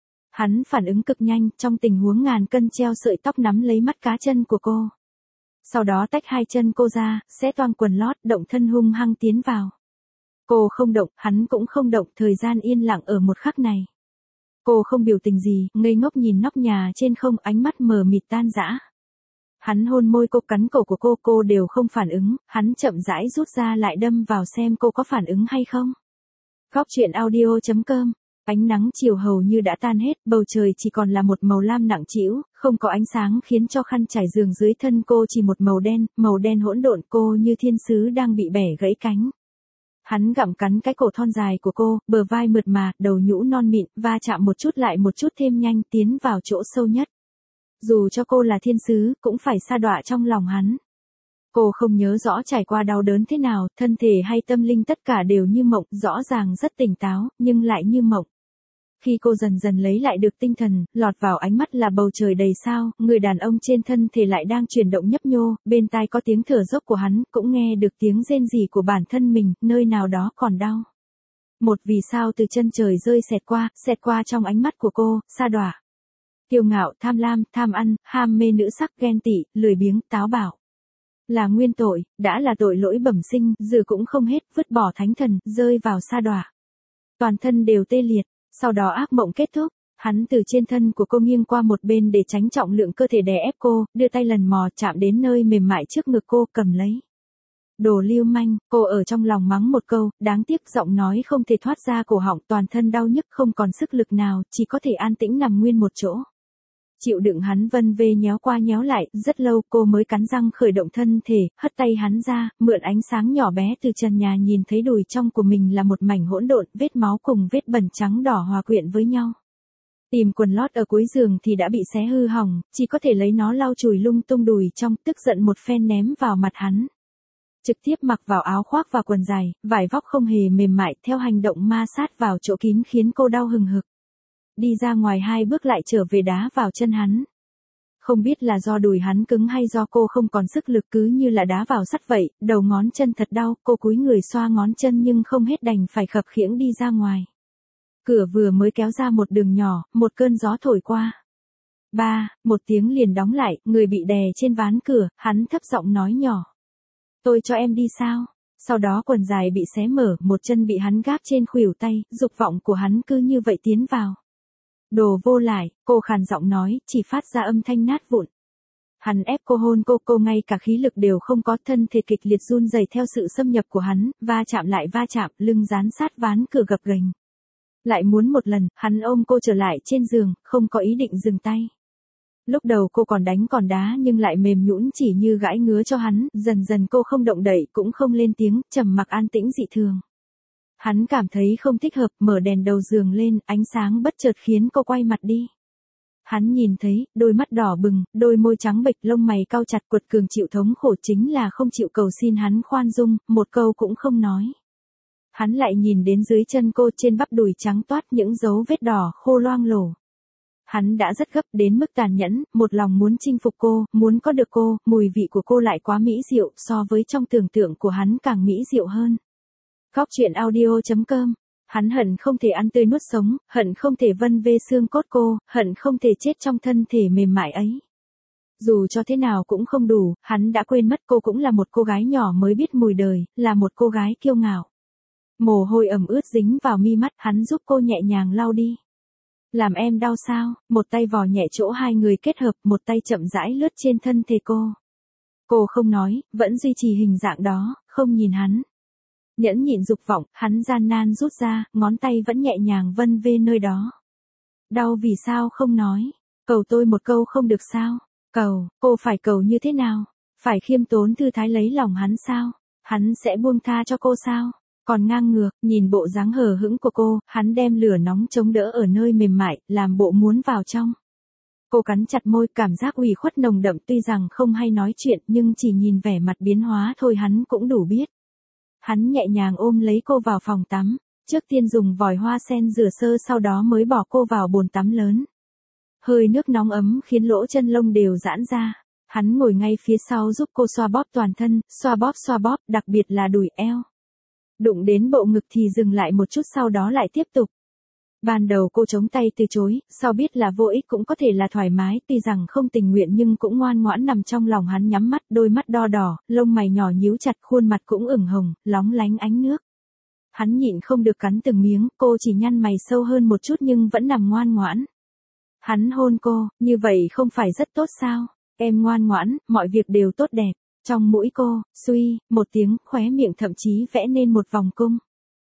Speaker 1: Hắn phản ứng cực nhanh, trong tình huống ngàn cân treo sợi tóc nắm lấy mắt cá chân của cô. Sau đó tách hai chân cô ra, xé toang quần lót, động thân hung hăng tiến vào. Cô không động, hắn cũng không động, thời gian yên lặng ở một khắc này. Cô không biểu tình gì, ngây ngốc nhìn nóc nhà trên không, ánh mắt mờ mịt tan rã. Hắn hôn môi cô, cắn cổ của cô đều không phản ứng, hắn chậm rãi rút ra lại đâm vào xem cô có phản ứng hay không. Góc chuyện audio.com. Ánh nắng chiều hầu như đã tan hết, bầu trời chỉ còn là một màu lam nặng trĩu, không có ánh sáng khiến cho khăn trải giường dưới thân cô chỉ một màu đen hỗn độn, cô như thiên sứ đang bị bẻ gãy cánh. Hắn gặm cắn cái cổ thon dài của cô, bờ vai mượt mà, đầu nhũ non mịn, va chạm một chút lại một chút thêm nhanh, tiến vào chỗ sâu nhất. Dù cho cô là thiên sứ, cũng phải sa đọa trong lòng hắn. Cô không nhớ rõ trải qua đau đớn thế nào, thân thể hay tâm linh tất cả đều như mộng, rõ ràng rất tỉnh táo, nhưng lại như mộng. Khi cô dần dần lấy lại được tinh thần, lọt vào ánh mắt là bầu trời đầy sao, người đàn ông trên thân thể lại đang chuyển động nhấp nhô, bên tai có tiếng thở dốc của hắn, cũng nghe được tiếng rên rỉ của bản thân mình, nơi nào đó còn đau. Một vì sao từ chân trời rơi xẹt qua trong ánh mắt của cô, sa đọa. Kiêu ngạo, tham lam, tham ăn, ham mê nữ sắc, ghen tị, lười biếng, táo bạo. Là nguyên tội, đã là tội lỗi bẩm sinh, dừ cũng không hết, vứt bỏ thánh thần, rơi vào sa đọa. Toàn thân đều tê liệt, sau đó ác mộng kết thúc. Hắn từ trên thân của cô nghiêng qua một bên để tránh trọng lượng cơ thể đè ép cô, đưa tay lần mò chạm đến nơi mềm mại trước ngực cô, cầm lấy. Đồ lưu manh, cô ở trong lòng mắng một câu, đáng tiếc giọng nói không thể thoát ra cổ họng, toàn thân đau nhức không còn sức lực nào, chỉ có thể an tĩnh nằm nguyên một chỗ. Chịu đựng hắn vân vê nhéo qua nhéo lại, rất lâu cô mới cắn răng khởi động thân thể, hất tay hắn ra, mượn ánh sáng nhỏ bé từ trần nhà nhìn thấy đùi trong của mình là một mảnh hỗn độn, vết máu cùng vết bẩn trắng đỏ hòa quyện với nhau. Tìm quần lót ở cuối giường thì đã bị xé hư hỏng, chỉ có thể lấy nó lau chùi lung tung đùi trong, tức giận một phen ném vào mặt hắn. Trực tiếp mặc vào áo khoác và quần dài, vải vóc không hề mềm mại, theo hành động ma sát vào chỗ kín khiến cô đau hừng hực. Đi ra ngoài 2 bước lại trở về đá vào chân hắn. Không biết là do đùi hắn cứng hay do cô không còn sức lực, cứ như là đá vào sắt vậy, đầu ngón chân thật đau, cô cúi người xoa ngón chân nhưng không hết đành phải khập khiễng đi ra ngoài. Cửa vừa mới kéo ra một đường nhỏ, một cơn gió thổi qua. Một tiếng liền đóng lại, người bị đè trên ván cửa, hắn thấp giọng nói nhỏ. Tôi cho em đi sao? Sau đó quần dài bị xé mở, một chân bị hắn gác trên khuỷu tay, dục vọng của hắn cứ như vậy tiến vào. Đồ vô lại, cô khàn giọng nói, chỉ phát ra âm thanh nát vụn. Hắn ép cô hôn cô ngay cả khí lực đều không có, thân thể kịch liệt run rẩy theo sự xâm nhập của hắn, va chạm lại va chạm, lưng dán sát ván cửa gập ghềnh. Lại muốn một lần, hắn ôm cô trở lại trên giường, không có ý định dừng tay. Lúc đầu cô còn đánh còn đá nhưng lại mềm nhũn chỉ như gãi ngứa cho hắn, dần dần cô không động đậy cũng không lên tiếng, trầm mặc an tĩnh dị thường. Hắn cảm thấy không thích hợp, mở đèn đầu giường lên, ánh sáng bất chợt khiến cô quay mặt đi. Hắn nhìn thấy, đôi mắt đỏ bừng, đôi môi trắng bệch, lông mày cau chặt, quật cường chịu thống khổ chính là không chịu cầu xin hắn khoan dung, một câu cũng không nói. Hắn lại nhìn đến dưới chân cô, trên bắp đùi trắng toát những dấu vết đỏ khô loang lổ. Hắn đã rất gấp đến mức tàn nhẫn, một lòng muốn chinh phục cô, muốn có được cô, mùi vị của cô lại quá mỹ diệu, so với trong tưởng tượng của hắn càng mỹ diệu hơn. Góc truyện audio.com. Hắn hận không thể ăn tươi nuốt sống, hận không thể vân vê xương cốt cô, hận không thể chết trong thân thể mềm mại ấy. Dù cho thế nào cũng không đủ, hắn đã quên mất cô cũng là một cô gái nhỏ mới biết mùi đời, là một cô gái kiêu ngạo. Mồ hôi ẩm ướt dính vào mi mắt, hắn giúp cô nhẹ nhàng lau đi. Làm em đau sao? Một tay vò nhẹ chỗ hai người kết hợp, một tay chậm rãi lướt trên thân thể cô. Cô không nói, vẫn duy trì hình dạng đó, không nhìn hắn. Nhẫn nhịn dục vọng, hắn gian nan rút ra, ngón tay vẫn nhẹ nhàng vân vê nơi đó. Đau vì sao không nói? Cầu tôi một câu không được sao? Cầu, cô phải cầu như thế nào? Phải khiêm tốn thư thái lấy lòng hắn sao? Hắn sẽ buông tha cho cô sao? Còn ngang ngược, nhìn bộ dáng hờ hững của cô, hắn đem lửa nóng chống đỡ ở nơi mềm mại, làm bộ muốn vào trong. Cô cắn chặt môi, cảm giác ủy khuất nồng đậm, tuy rằng không hay nói chuyện nhưng chỉ nhìn vẻ mặt biến hóa thôi hắn cũng đủ biết. Hắn nhẹ nhàng ôm lấy cô vào phòng tắm, trước tiên dùng vòi hoa sen rửa sơ, sau đó mới bỏ cô vào bồn tắm lớn. Hơi nước nóng ấm khiến lỗ chân lông đều giãn ra. Hắn ngồi ngay phía sau giúp cô xoa bóp toàn thân, xoa bóp, đặc biệt là đùi eo. Đụng đến bộ ngực thì dừng lại một chút, sau đó lại tiếp tục. Ban đầu cô chống tay từ chối, sau biết là vô ích cũng có thể là thoải mái, tuy rằng không tình nguyện nhưng cũng ngoan ngoãn nằm trong lòng hắn, nhắm mắt, đôi mắt đo đỏ, lông mày nhỏ nhíu chặt, khuôn mặt cũng ửng hồng, lóng lánh ánh nước. Hắn nhịn không được cắn từng miếng, cô chỉ nhăn mày sâu hơn một chút nhưng vẫn nằm ngoan ngoãn. Hắn hôn cô, như vậy không phải rất tốt sao? Em ngoan ngoãn, mọi việc đều tốt đẹp. Trong mũi cô, suy, một tiếng, khóe miệng thậm chí vẽ nên một vòng cung.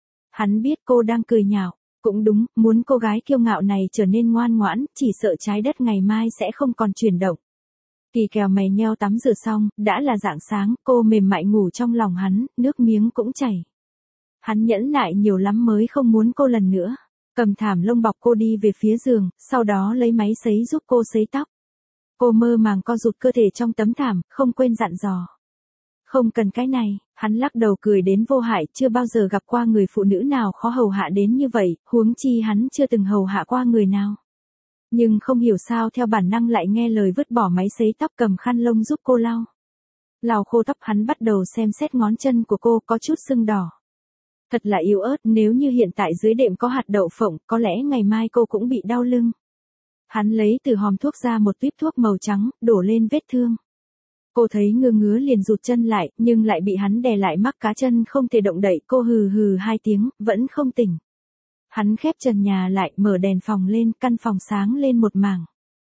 Speaker 1: Hắn biết cô đang cười nhạo. Cũng đúng, muốn cô gái kiêu ngạo này trở nên ngoan ngoãn, chỉ sợ trái đất ngày mai sẽ không còn chuyển động. Kỳ kèo mày nheo tắm rửa xong, đã là rạng sáng, cô mềm mại ngủ trong lòng hắn, nước miếng cũng chảy. Hắn nhẫn nại nhiều lắm mới không muốn cô lần nữa. Cầm thảm lông bọc cô đi về phía giường, sau đó lấy máy sấy giúp cô sấy tóc. Cô mơ màng co rụt cơ thể trong tấm thảm, không quên dặn dò. Không cần cái này, hắn lắc đầu cười đến vô hại, chưa bao giờ gặp qua người phụ nữ nào khó hầu hạ đến như vậy, huống chi hắn chưa từng hầu hạ qua người nào. Nhưng không hiểu sao theo bản năng lại nghe lời vứt bỏ máy sấy tóc, cầm khăn lông giúp cô lau. Lau khô tóc, hắn bắt đầu xem xét ngón chân của cô, có chút sưng đỏ. Thật là yếu ớt, nếu như hiện tại dưới đệm có hạt đậu phộng, có lẽ ngày mai cô cũng bị đau lưng. Hắn lấy từ hòm thuốc ra một tuýp thuốc màu trắng, đổ lên vết thương. Cô thấy ngứa ngứa liền rụt chân lại, nhưng lại bị hắn đè lại mắc cá chân không thể động đậy. Cô hừ hừ 2 tiếng, vẫn không tỉnh. Hắn khép trần nhà lại, mở đèn phòng lên, căn phòng sáng lên một mảng.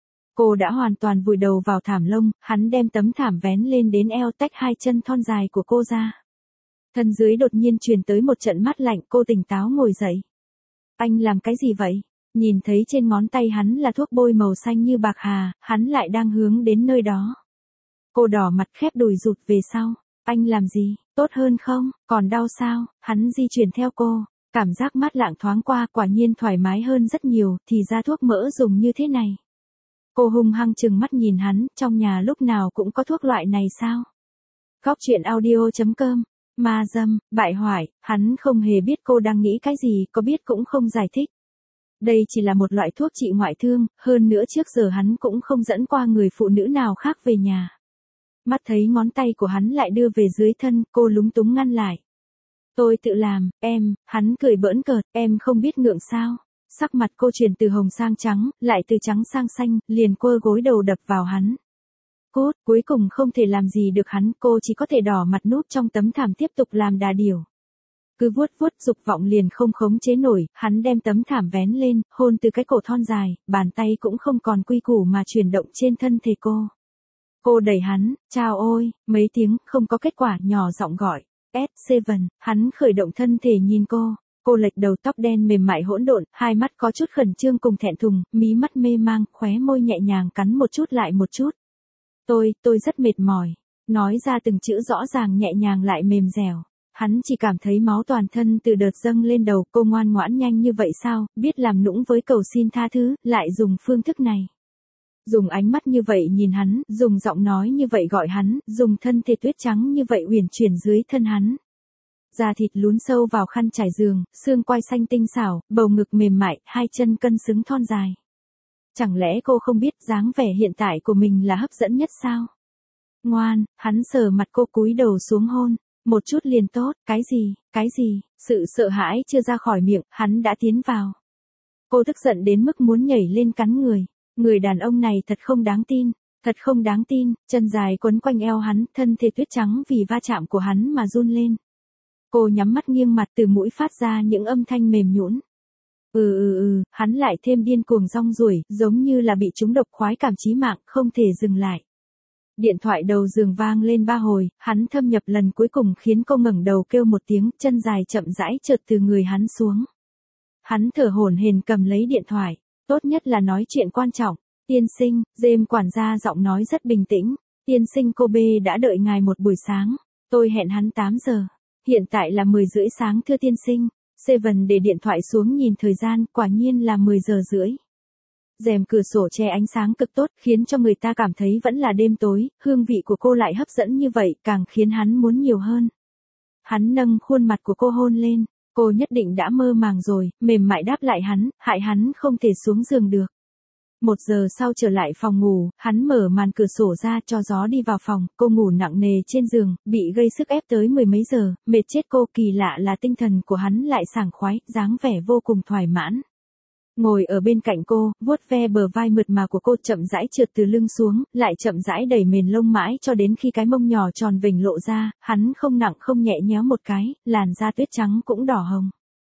Speaker 1: Cô đã hoàn toàn vùi đầu vào thảm lông, hắn đem tấm thảm vén lên đến eo, tách 2 chân thon dài của cô ra. Thân dưới đột nhiên truyền tới một trận mát lạnh, cô tỉnh táo ngồi dậy. Anh làm cái gì vậy? Nhìn thấy trên ngón tay hắn là thuốc bôi màu xanh như bạc hà, hắn lại đang hướng đến nơi đó. Cô đỏ mặt khép đùi rụt về sau. Anh làm gì? Tốt hơn không? Còn đau sao? Hắn di chuyển theo cô. Cảm giác mát lạng thoáng qua, quả nhiên thoải mái hơn rất nhiều, thì ra thuốc mỡ dùng như thế này. Cô hung hăng trừng mắt nhìn hắn, trong nhà lúc nào cũng có thuốc loại này sao? Góc truyện audio.com. Ma dâm, bại hoại, hắn không hề biết cô đang nghĩ cái gì, có biết cũng không giải thích. Đây chỉ là một loại thuốc trị ngoại thương, hơn nữa trước giờ hắn cũng không dẫn qua người phụ nữ nào khác về nhà. Mắt thấy ngón tay của hắn lại đưa về dưới thân, cô lúng túng ngăn lại. Tôi tự làm, em, hắn cười bỡn cợt, em không biết ngượng sao. Sắc mặt cô chuyển từ hồng sang trắng, lại từ trắng sang xanh, liền quơ gối đầu đập vào hắn. Cốt, cuối cùng không thể làm gì được hắn, cô chỉ có thể đỏ mặt núp trong tấm thảm tiếp tục làm đà điểu. Cứ vuốt vuốt dục vọng liền không khống chế nổi, hắn đem tấm thảm vén lên, hôn từ cái cổ thon dài, bàn tay cũng không còn quy củ mà chuyển động trên thân thể cô. Cô đẩy hắn, chao ôi, mấy tiếng, không có kết quả, nhỏ giọng gọi. S7, hắn khởi động thân thể nhìn cô lệch đầu tóc đen mềm mại hỗn độn, hai mắt có chút khẩn trương cùng thẹn thùng, mí mắt mê mang, khóe môi nhẹ nhàng cắn một chút lại một chút. Tôi rất mệt mỏi. Nói ra từng chữ rõ ràng nhẹ nhàng lại mềm dẻo. Hắn chỉ cảm thấy máu toàn thân từ đợt dâng lên đầu, cô ngoan ngoãn nhanh như vậy sao, biết làm nũng với cầu xin tha thứ, lại dùng phương thức này. Dùng ánh mắt như vậy nhìn hắn, dùng giọng nói như vậy gọi hắn, dùng thân thể tuyết trắng như vậy uyển chuyển dưới thân hắn. Da thịt lún sâu vào khăn trải giường, xương quai xanh tinh xảo, bầu ngực mềm mại, 2 chân cân xứng thon dài. Chẳng lẽ cô không biết dáng vẻ hiện tại của mình là hấp dẫn nhất sao? Ngoan, hắn sờ mặt cô cúi đầu xuống hôn. Một chút liền tốt, cái gì, sự sợ hãi chưa ra khỏi miệng, hắn đã tiến vào. Cô tức giận đến mức muốn nhảy lên cắn người. Người đàn ông này thật không đáng tin, chân dài quấn quanh eo hắn, thân thể tuyết trắng vì va chạm của hắn mà run lên. Cô nhắm mắt nghiêng mặt, từ mũi phát ra những âm thanh mềm nhũn. Hắn lại thêm điên cuồng rong ruổi, giống như là bị trúng độc, khoái cảm chí mạng, không thể dừng lại. Điện thoại đầu giường vang lên 3 hồi, hắn thâm nhập lần cuối cùng khiến cô ngẩng đầu kêu một tiếng, chân dài chậm rãi trượt từ người hắn xuống. Hắn thở hổn hển cầm lấy điện thoại, tốt nhất là nói chuyện quan trọng. Tiên sinh, James quản gia giọng nói rất bình tĩnh. Tiên sinh, cô B đã đợi ngài một buổi sáng. Tôi hẹn hắn 8 giờ. Hiện tại là 10 rưỡi sáng thưa tiên sinh. Seven để điện thoại xuống nhìn thời gian, quả nhiên là 10 giờ rưỡi. Rèm cửa sổ che ánh sáng cực tốt, khiến cho người ta cảm thấy vẫn là đêm tối, hương vị của cô lại hấp dẫn như vậy, càng khiến hắn muốn nhiều hơn. Hắn nâng khuôn mặt của cô hôn lên, cô nhất định đã mơ màng rồi, mềm mại đáp lại hắn, hại hắn không thể xuống giường được. 1 giờ sau trở lại phòng ngủ, hắn mở màn cửa sổ ra cho gió đi vào phòng, cô ngủ nặng nề trên giường, bị gây sức ép tới 10 mấy giờ, mệt chết cô. Kỳ lạ là tinh thần của hắn lại sảng khoái, dáng vẻ vô cùng thoải mãn. Ngồi ở bên cạnh cô, vuốt ve bờ vai mượt mà của cô, chậm rãi trượt từ lưng xuống, lại chậm rãi đẩy mền lông mãi cho đến khi cái mông nhỏ tròn vểnh lộ ra, hắn không nặng không nhẹ nhéo một cái, làn da tuyết trắng cũng đỏ hồng.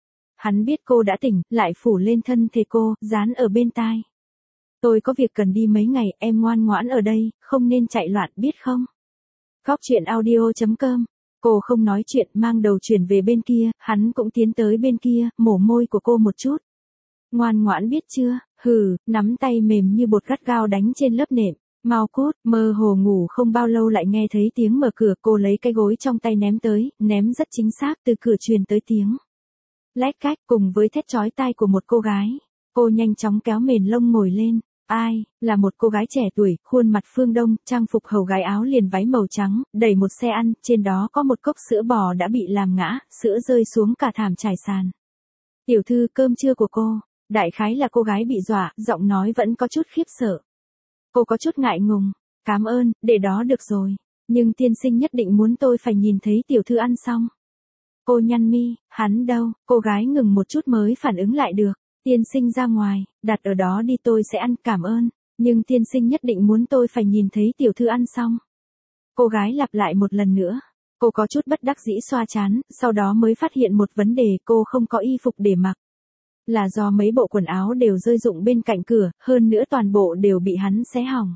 Speaker 1: Hắn biết cô đã tỉnh, lại phủ lên thân thể cô, dán ở bên tai. Tôi có việc cần đi mấy ngày, em ngoan ngoãn ở đây, không nên chạy loạn biết không? Góc truyện audio.com. Cô không nói chuyện, mang đầu chuyển về bên kia, hắn cũng tiến tới bên kia, mổ môi của cô một chút. Ngoan ngoãn biết chưa? Nắm tay mềm như bột gắt gao đánh trên lớp nệm. Mau cút, mơ hồ ngủ không bao lâu lại nghe thấy tiếng mở cửa, cô lấy cái gối trong tay ném tới, ném rất chính xác, từ cửa truyền tới tiếng lách cách cùng với thét chói tai của một cô gái. Cô nhanh chóng kéo mền lông ngồi lên. Ai, là một cô gái trẻ tuổi, khuôn mặt phương Đông, trang phục hầu gái áo liền váy màu trắng, đẩy một xe ăn, trên đó có một cốc sữa bò đã bị làm ngã, sữa rơi xuống cả thảm trải sàn. Tiểu thư, cơm trưa của cô. Đại khái là cô gái bị dọa, giọng nói vẫn có chút khiếp sợ. Cô có chút ngại ngùng. Cảm ơn, để đó được rồi. Nhưng tiên sinh nhất định muốn tôi phải nhìn thấy tiểu thư ăn xong. Cô nhăn mi, hắn đâu? Cô gái ngừng một chút mới phản ứng lại được. Tiên sinh ra ngoài, đặt ở đó đi tôi sẽ ăn cảm ơn, nhưng tiên sinh nhất định muốn tôi phải nhìn thấy tiểu thư ăn xong. Cô gái lặp lại một lần nữa. Cô có chút bất đắc dĩ xoa trán, sau đó mới phát hiện một vấn đề, cô không có y phục để mặc. Là do mấy bộ quần áo đều rơi rụng bên cạnh cửa, hơn nữa toàn bộ đều bị hắn xé hỏng.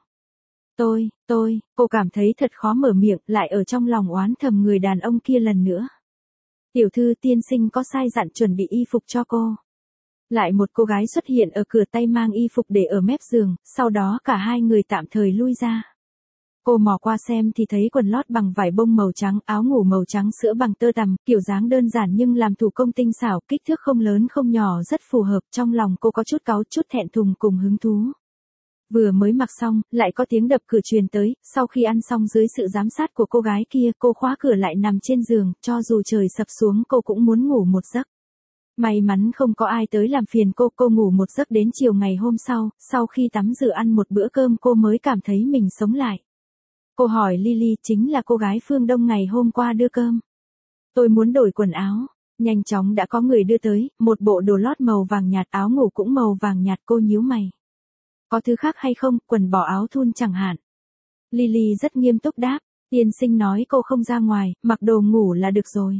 Speaker 1: Cô cảm thấy thật khó mở miệng, lại ở trong lòng oán thầm người đàn ông kia lần nữa. Tiểu thư tiên sinh có sai dặn chuẩn bị y phục cho cô. Lại một cô gái xuất hiện ở cửa tay mang y phục để ở mép giường, sau đó cả hai người tạm thời lui ra. Cô mò qua xem thì thấy quần lót bằng vải bông màu trắng, áo ngủ màu trắng sữa bằng tơ tằm, kiểu dáng đơn giản nhưng làm thủ công tinh xảo, kích thước không lớn không nhỏ rất phù hợp, trong lòng cô có chút cáu chút thẹn thùng cùng hứng thú. Vừa mới mặc xong, lại có tiếng đập cửa truyền tới, sau khi ăn xong dưới sự giám sát của cô gái kia, cô khóa cửa lại nằm trên giường, cho dù trời sập xuống cô cũng muốn ngủ một giấc. May mắn không có ai tới làm phiền cô ngủ một giấc đến chiều ngày hôm sau khi tắm rửa ăn một bữa cơm cô mới cảm thấy mình sống lại. Cô hỏi Lily, chính là cô gái phương Đông ngày hôm qua đưa cơm. Tôi muốn đổi quần áo. Nhanh chóng đã có người đưa tới, một bộ đồ lót màu vàng nhạt, áo ngủ cũng màu vàng nhạt. Cô nhíu mày. Có thứ khác hay không, quần bò áo thun chẳng hạn. Lily rất nghiêm túc đáp, tiên sinh nói cô không ra ngoài, mặc đồ ngủ là được rồi.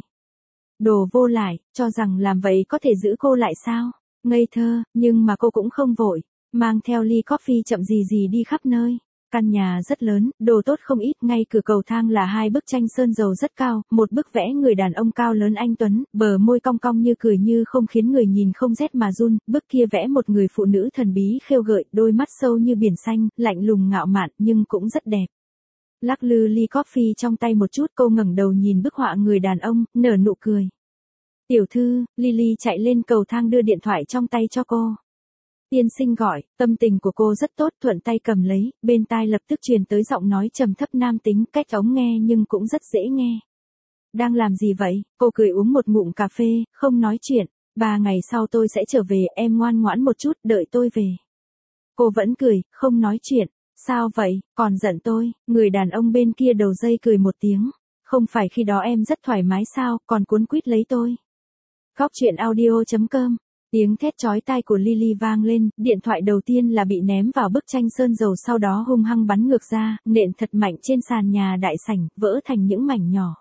Speaker 1: Đồ vô lại, cho rằng làm vậy có thể giữ cô lại sao? Ngây thơ, nhưng mà cô cũng không vội, mang theo ly coffee chậm gì đi khắp nơi. Căn nhà rất lớn, đồ tốt không ít, ngay cửa cầu thang là hai bức tranh sơn dầu rất cao, một bức vẽ người đàn ông cao lớn anh tuấn, bờ môi cong cong như cười như không khiến người nhìn không rét mà run, bức kia vẽ một người phụ nữ thần bí khêu gợi, đôi mắt sâu như biển xanh, lạnh lùng ngạo mạn nhưng cũng rất đẹp. Lắc lư ly coffee trong tay một chút, cô ngẩng đầu nhìn bức họa người đàn ông, nở nụ cười. Tiểu thư, Lily chạy lên cầu thang đưa điện thoại trong tay cho cô. Tiên sinh gọi, tâm tình của cô rất tốt, thuận tay cầm lấy, bên tai lập tức truyền tới giọng nói trầm thấp nam tính, cách ống nghe nhưng cũng rất dễ nghe. Đang làm gì vậy? Cô cười uống một ngụm cà phê, không nói chuyện. 3 ngày sau tôi sẽ trở về, em ngoan ngoãn một chút, đợi tôi về. Cô vẫn cười, không nói chuyện. Sao vậy, còn giận tôi? Người đàn ông bên kia đầu dây cười một tiếng. Không phải khi đó em rất thoải mái sao, còn cuốn quýt lấy tôi. Góc truyện audio.com. Tiếng thét chói tai của Lily vang lên, điện thoại đầu tiên là bị ném vào bức tranh sơn dầu, sau đó hung hăng bắn ngược ra, nện thật mạnh trên sàn nhà đại sảnh, vỡ thành những mảnh nhỏ.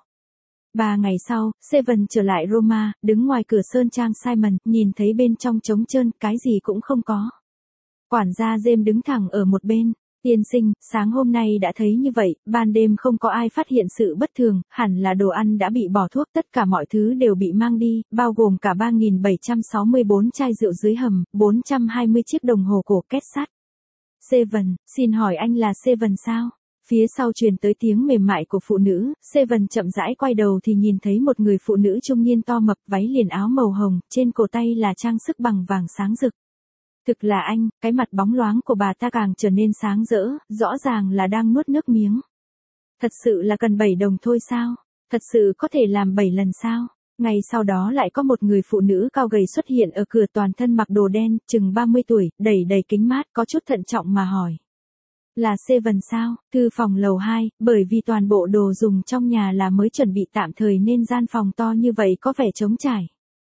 Speaker 1: 3 ngày sau, Seven trở lại Roma, đứng ngoài cửa sơn trang Simon, nhìn thấy bên trong trống trơn, cái gì cũng không có. Quản gia James đứng thẳng ở một bên. Tiên sinh, sáng hôm nay đã thấy như vậy, ban đêm không có ai phát hiện sự bất thường, hẳn là đồ ăn đã bị bỏ thuốc, tất cả mọi thứ đều bị mang đi, bao gồm cả 3.764 chai rượu dưới hầm, 420 chiếc đồng hồ cổ két sắt. Seven, xin hỏi anh là Seven sao? Phía sau truyền tới tiếng mềm mại của phụ nữ, Seven chậm rãi quay đầu thì nhìn thấy một người phụ nữ trung niên to mập, váy liền áo màu hồng, trên cổ tay là trang sức bằng vàng sáng rực. Thực là anh, cái mặt bóng loáng của bà ta càng trở nên sáng rỡ, rõ ràng là đang nuốt nước miếng. Thật sự là cần 7 đồng thôi sao? Thật sự có thể làm 7 lần sao? Ngày sau đó lại có một người phụ nữ cao gầy xuất hiện ở cửa, toàn thân mặc đồ đen, chừng 30 tuổi, đầy kính mát, có chút thận trọng mà hỏi. Là Seven sao? Thư phòng lầu 2, bởi vì toàn bộ đồ dùng trong nhà là mới chuẩn bị tạm thời nên gian phòng to như vậy có vẻ trống trải.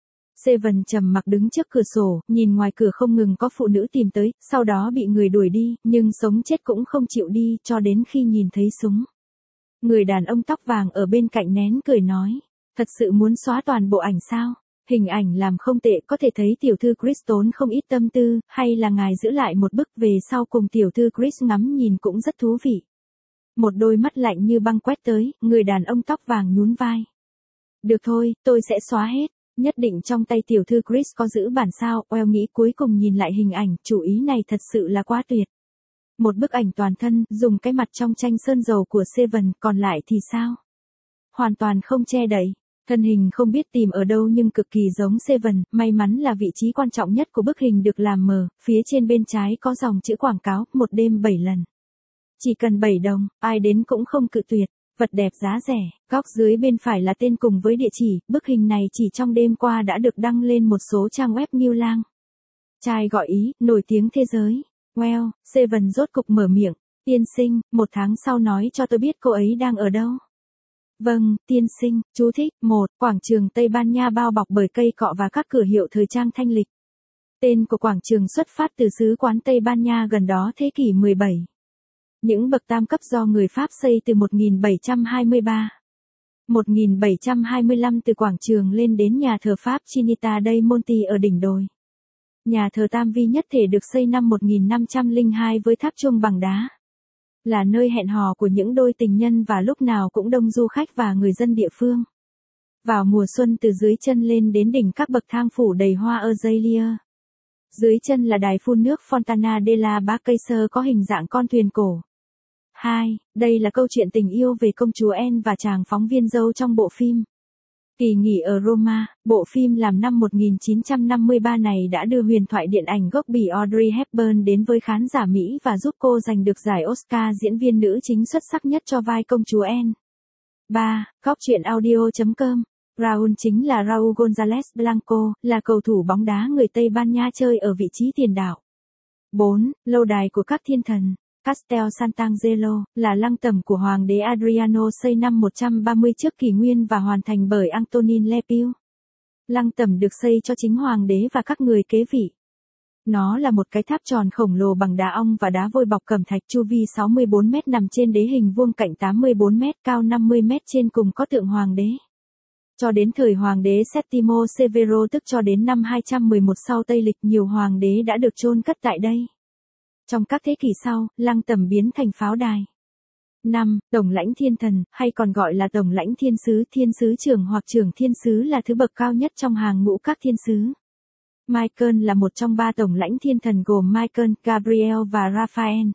Speaker 1: Seven trầm mặc đứng trước cửa sổ, nhìn ngoài cửa không ngừng có phụ nữ tìm tới, sau đó bị người đuổi đi, nhưng sống chết cũng không chịu đi, cho đến khi nhìn thấy súng. Người đàn ông tóc vàng ở bên cạnh nén cười nói, thật sự muốn xóa toàn bộ ảnh sao? Hình ảnh làm không tệ, có thể thấy tiểu thư Chris tốn không ít tâm tư, hay là ngài giữ lại một bức về sau cùng tiểu thư Chris ngắm nhìn cũng rất thú vị. Một đôi mắt lạnh như băng quét tới, người đàn ông tóc vàng nhún vai. Được thôi, tôi sẽ xóa hết. Nhất định trong tay tiểu thư Chris có giữ bản sao, Well nghĩ cuối cùng nhìn lại hình ảnh, chủ ý này thật sự là quá tuyệt. Một bức ảnh toàn thân, dùng cái mặt trong tranh sơn dầu của Seven, còn lại thì sao? Hoàn toàn không che đậy. Thân hình không biết tìm ở đâu nhưng cực kỳ giống Seven, may mắn là vị trí quan trọng nhất của bức hình được làm mờ, phía trên bên trái có dòng chữ quảng cáo, một đêm 7 lần. Chỉ cần 7 đồng, ai đến cũng không cự tuyệt. Vật đẹp giá rẻ, góc dưới bên phải là tên cùng với địa chỉ, bức hình này chỉ trong đêm qua đã được đăng lên một số trang web Nghiêu Lang. Trai gọi ý, nổi tiếng thế giới. Well, Seven rốt cục mở miệng, tiên sinh, 1 tháng sau nói cho tôi biết cô ấy đang ở đâu. Vâng, tiên sinh, chú thích, 1, quảng trường Tây Ban Nha bao bọc bởi cây cọ và các cửa hiệu thời trang thanh lịch. Tên của quảng trường xuất phát từ xứ quán Tây Ban Nha gần đó thế kỷ 17. Những bậc tam cấp do người Pháp xây từ 1723. 1725 từ quảng trường lên đến nhà thờ Pháp Trinita dei Monti ở đỉnh đồi. Nhà thờ tam vi nhất thể được xây năm 1502 với tháp chuông bằng đá. Là nơi hẹn hò của những đôi tình nhân và lúc nào cũng đông du khách và người dân địa phương. Vào mùa xuân từ dưới chân lên đến đỉnh các bậc thang phủ đầy hoa azalea. Dưới chân là đài phun nước Fontana della Bacchese có hình dạng con thuyền cổ. 2. Đây là câu chuyện tình yêu về công chúa Anne và chàng phóng viên dâu trong bộ phim. Kỳ nghỉ ở Roma, bộ phim làm năm 1953 này đã đưa huyền thoại điện ảnh gốc Bỉ Audrey Hepburn đến với khán giả Mỹ và giúp cô giành được giải Oscar diễn viên nữ chính xuất sắc nhất cho vai công chúa Anne. 3. Góc truyện audio.com. Raúl chính là Raúl González Blanco, là cầu thủ bóng đá người Tây Ban Nha chơi ở vị trí tiền đạo. 4. Lâu đài của các thiên thần. Castel Sant'Angelo, là lăng tẩm của Hoàng đế Adriano xây năm 130 trước kỷ nguyên và hoàn thành bởi Antonin Lepiu. Lăng tẩm được xây cho chính Hoàng đế và các người kế vị. Nó là một cái tháp tròn khổng lồ bằng đá ong và đá vôi bọc cẩm thạch chu vi 64 mét nằm trên đế hình vuông cạnh 84 mét cao 50 mét trên cùng có tượng Hoàng đế. Cho đến thời Hoàng đế Settimo Severo tức cho đến năm 211 sau Tây lịch nhiều hoàng đế đã được chôn cất tại đây. Trong các thế kỷ sau, lăng tẩm biến thành pháo đài. 5. Tổng lãnh thiên thần, hay còn gọi là tổng lãnh thiên sứ trưởng hoặc trưởng thiên sứ là thứ bậc cao nhất trong hàng ngũ các thiên sứ. Michael là một trong 3 tổng lãnh thiên thần gồm Michael, Gabriel và Raphael.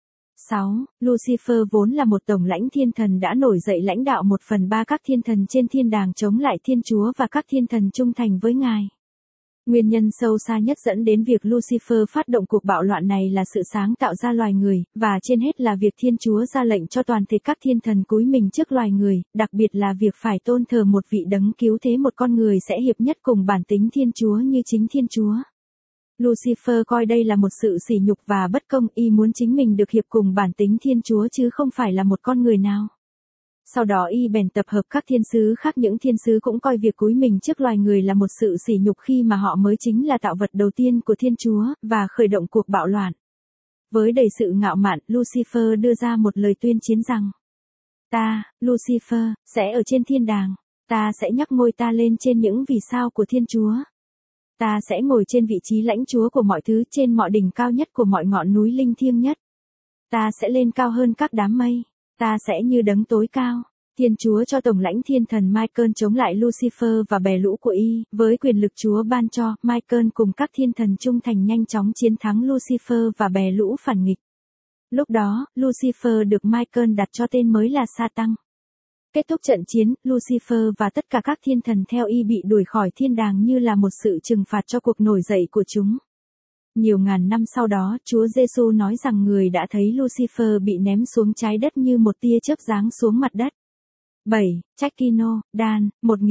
Speaker 1: 6. Lucifer vốn là một tổng lãnh thiên thần đã nổi dậy lãnh đạo 1/3 các thiên thần trên thiên đàng chống lại Thiên Chúa và các thiên thần trung thành với Ngài. Nguyên nhân sâu xa nhất dẫn đến việc Lucifer phát động cuộc bạo loạn này là sự sáng tạo ra loài người, và trên hết là việc Thiên Chúa ra lệnh cho toàn thể các thiên thần cúi mình trước loài người, đặc biệt là việc phải tôn thờ một vị đấng cứu thế một con người sẽ hiệp nhất cùng bản tính Thiên Chúa như chính Thiên Chúa. Lucifer coi đây là một sự sỉ nhục và bất công, y muốn chính mình được hiệp cùng bản tính Thiên Chúa chứ không phải là một con người nào. Sau đó y bèn tập hợp các thiên sứ khác, những thiên sứ cũng coi việc cúi mình trước loài người là một sự sỉ nhục khi mà họ mới chính là tạo vật đầu tiên của Thiên Chúa, và khởi động cuộc bạo loạn. Với đầy sự ngạo mạn, Lucifer đưa ra một lời tuyên chiến rằng: Ta, Lucifer, sẽ ở trên thiên đàng, ta sẽ nhắc ngôi ta lên trên những vì sao của Thiên Chúa. Ta sẽ ngồi trên vị trí lãnh chúa của mọi thứ, trên mọi đỉnh cao nhất của mọi ngọn núi linh thiêng nhất. Ta sẽ lên cao hơn các đám mây. Ta sẽ như đấng tối cao. Thiên Chúa cho tổng lãnh thiên thần Michael chống lại Lucifer và bè lũ của y, với quyền lực Chúa ban cho, Michael cùng các thiên thần trung thành nhanh chóng chiến thắng Lucifer và bè lũ phản nghịch. Lúc đó, Lucifer được Michael đặt cho tên mới là Satan. Kết thúc trận chiến, Lucifer và tất cả các thiên thần theo y bị đuổi khỏi thiên đàng như là một sự trừng phạt cho cuộc nổi dậy của chúng. Nhiều ngàn năm sau đó, Chúa Giêsu nói rằng người đã thấy Lucifer bị ném xuống trái đất như một tia chớp giáng xuống mặt đất. 7. Cecchino, Dan,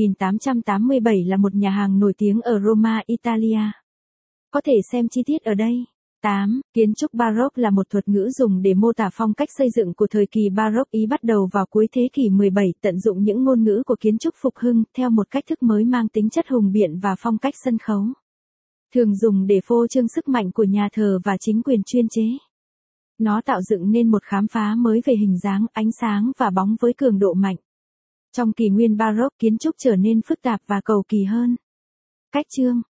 Speaker 1: 1887 là một nhà hàng nổi tiếng ở Roma, Italia. Có thể xem chi tiết ở đây. 8. Kiến trúc Baroque là một thuật ngữ dùng để mô tả phong cách xây dựng của thời kỳ Baroque Ý bắt đầu vào cuối thế kỷ 17, tận dụng những ngôn ngữ của kiến trúc phục hưng theo một cách thức mới mang tính chất hùng biện và phong cách sân khấu. Thường dùng để phô trương sức mạnh của nhà thờ và chính quyền chuyên chế. Nó tạo dựng nên một khám phá mới về hình dáng, ánh sáng và bóng với cường độ mạnh. Trong kỷ nguyên Baroque, kiến trúc trở nên phức tạp và cầu kỳ hơn. Cách chương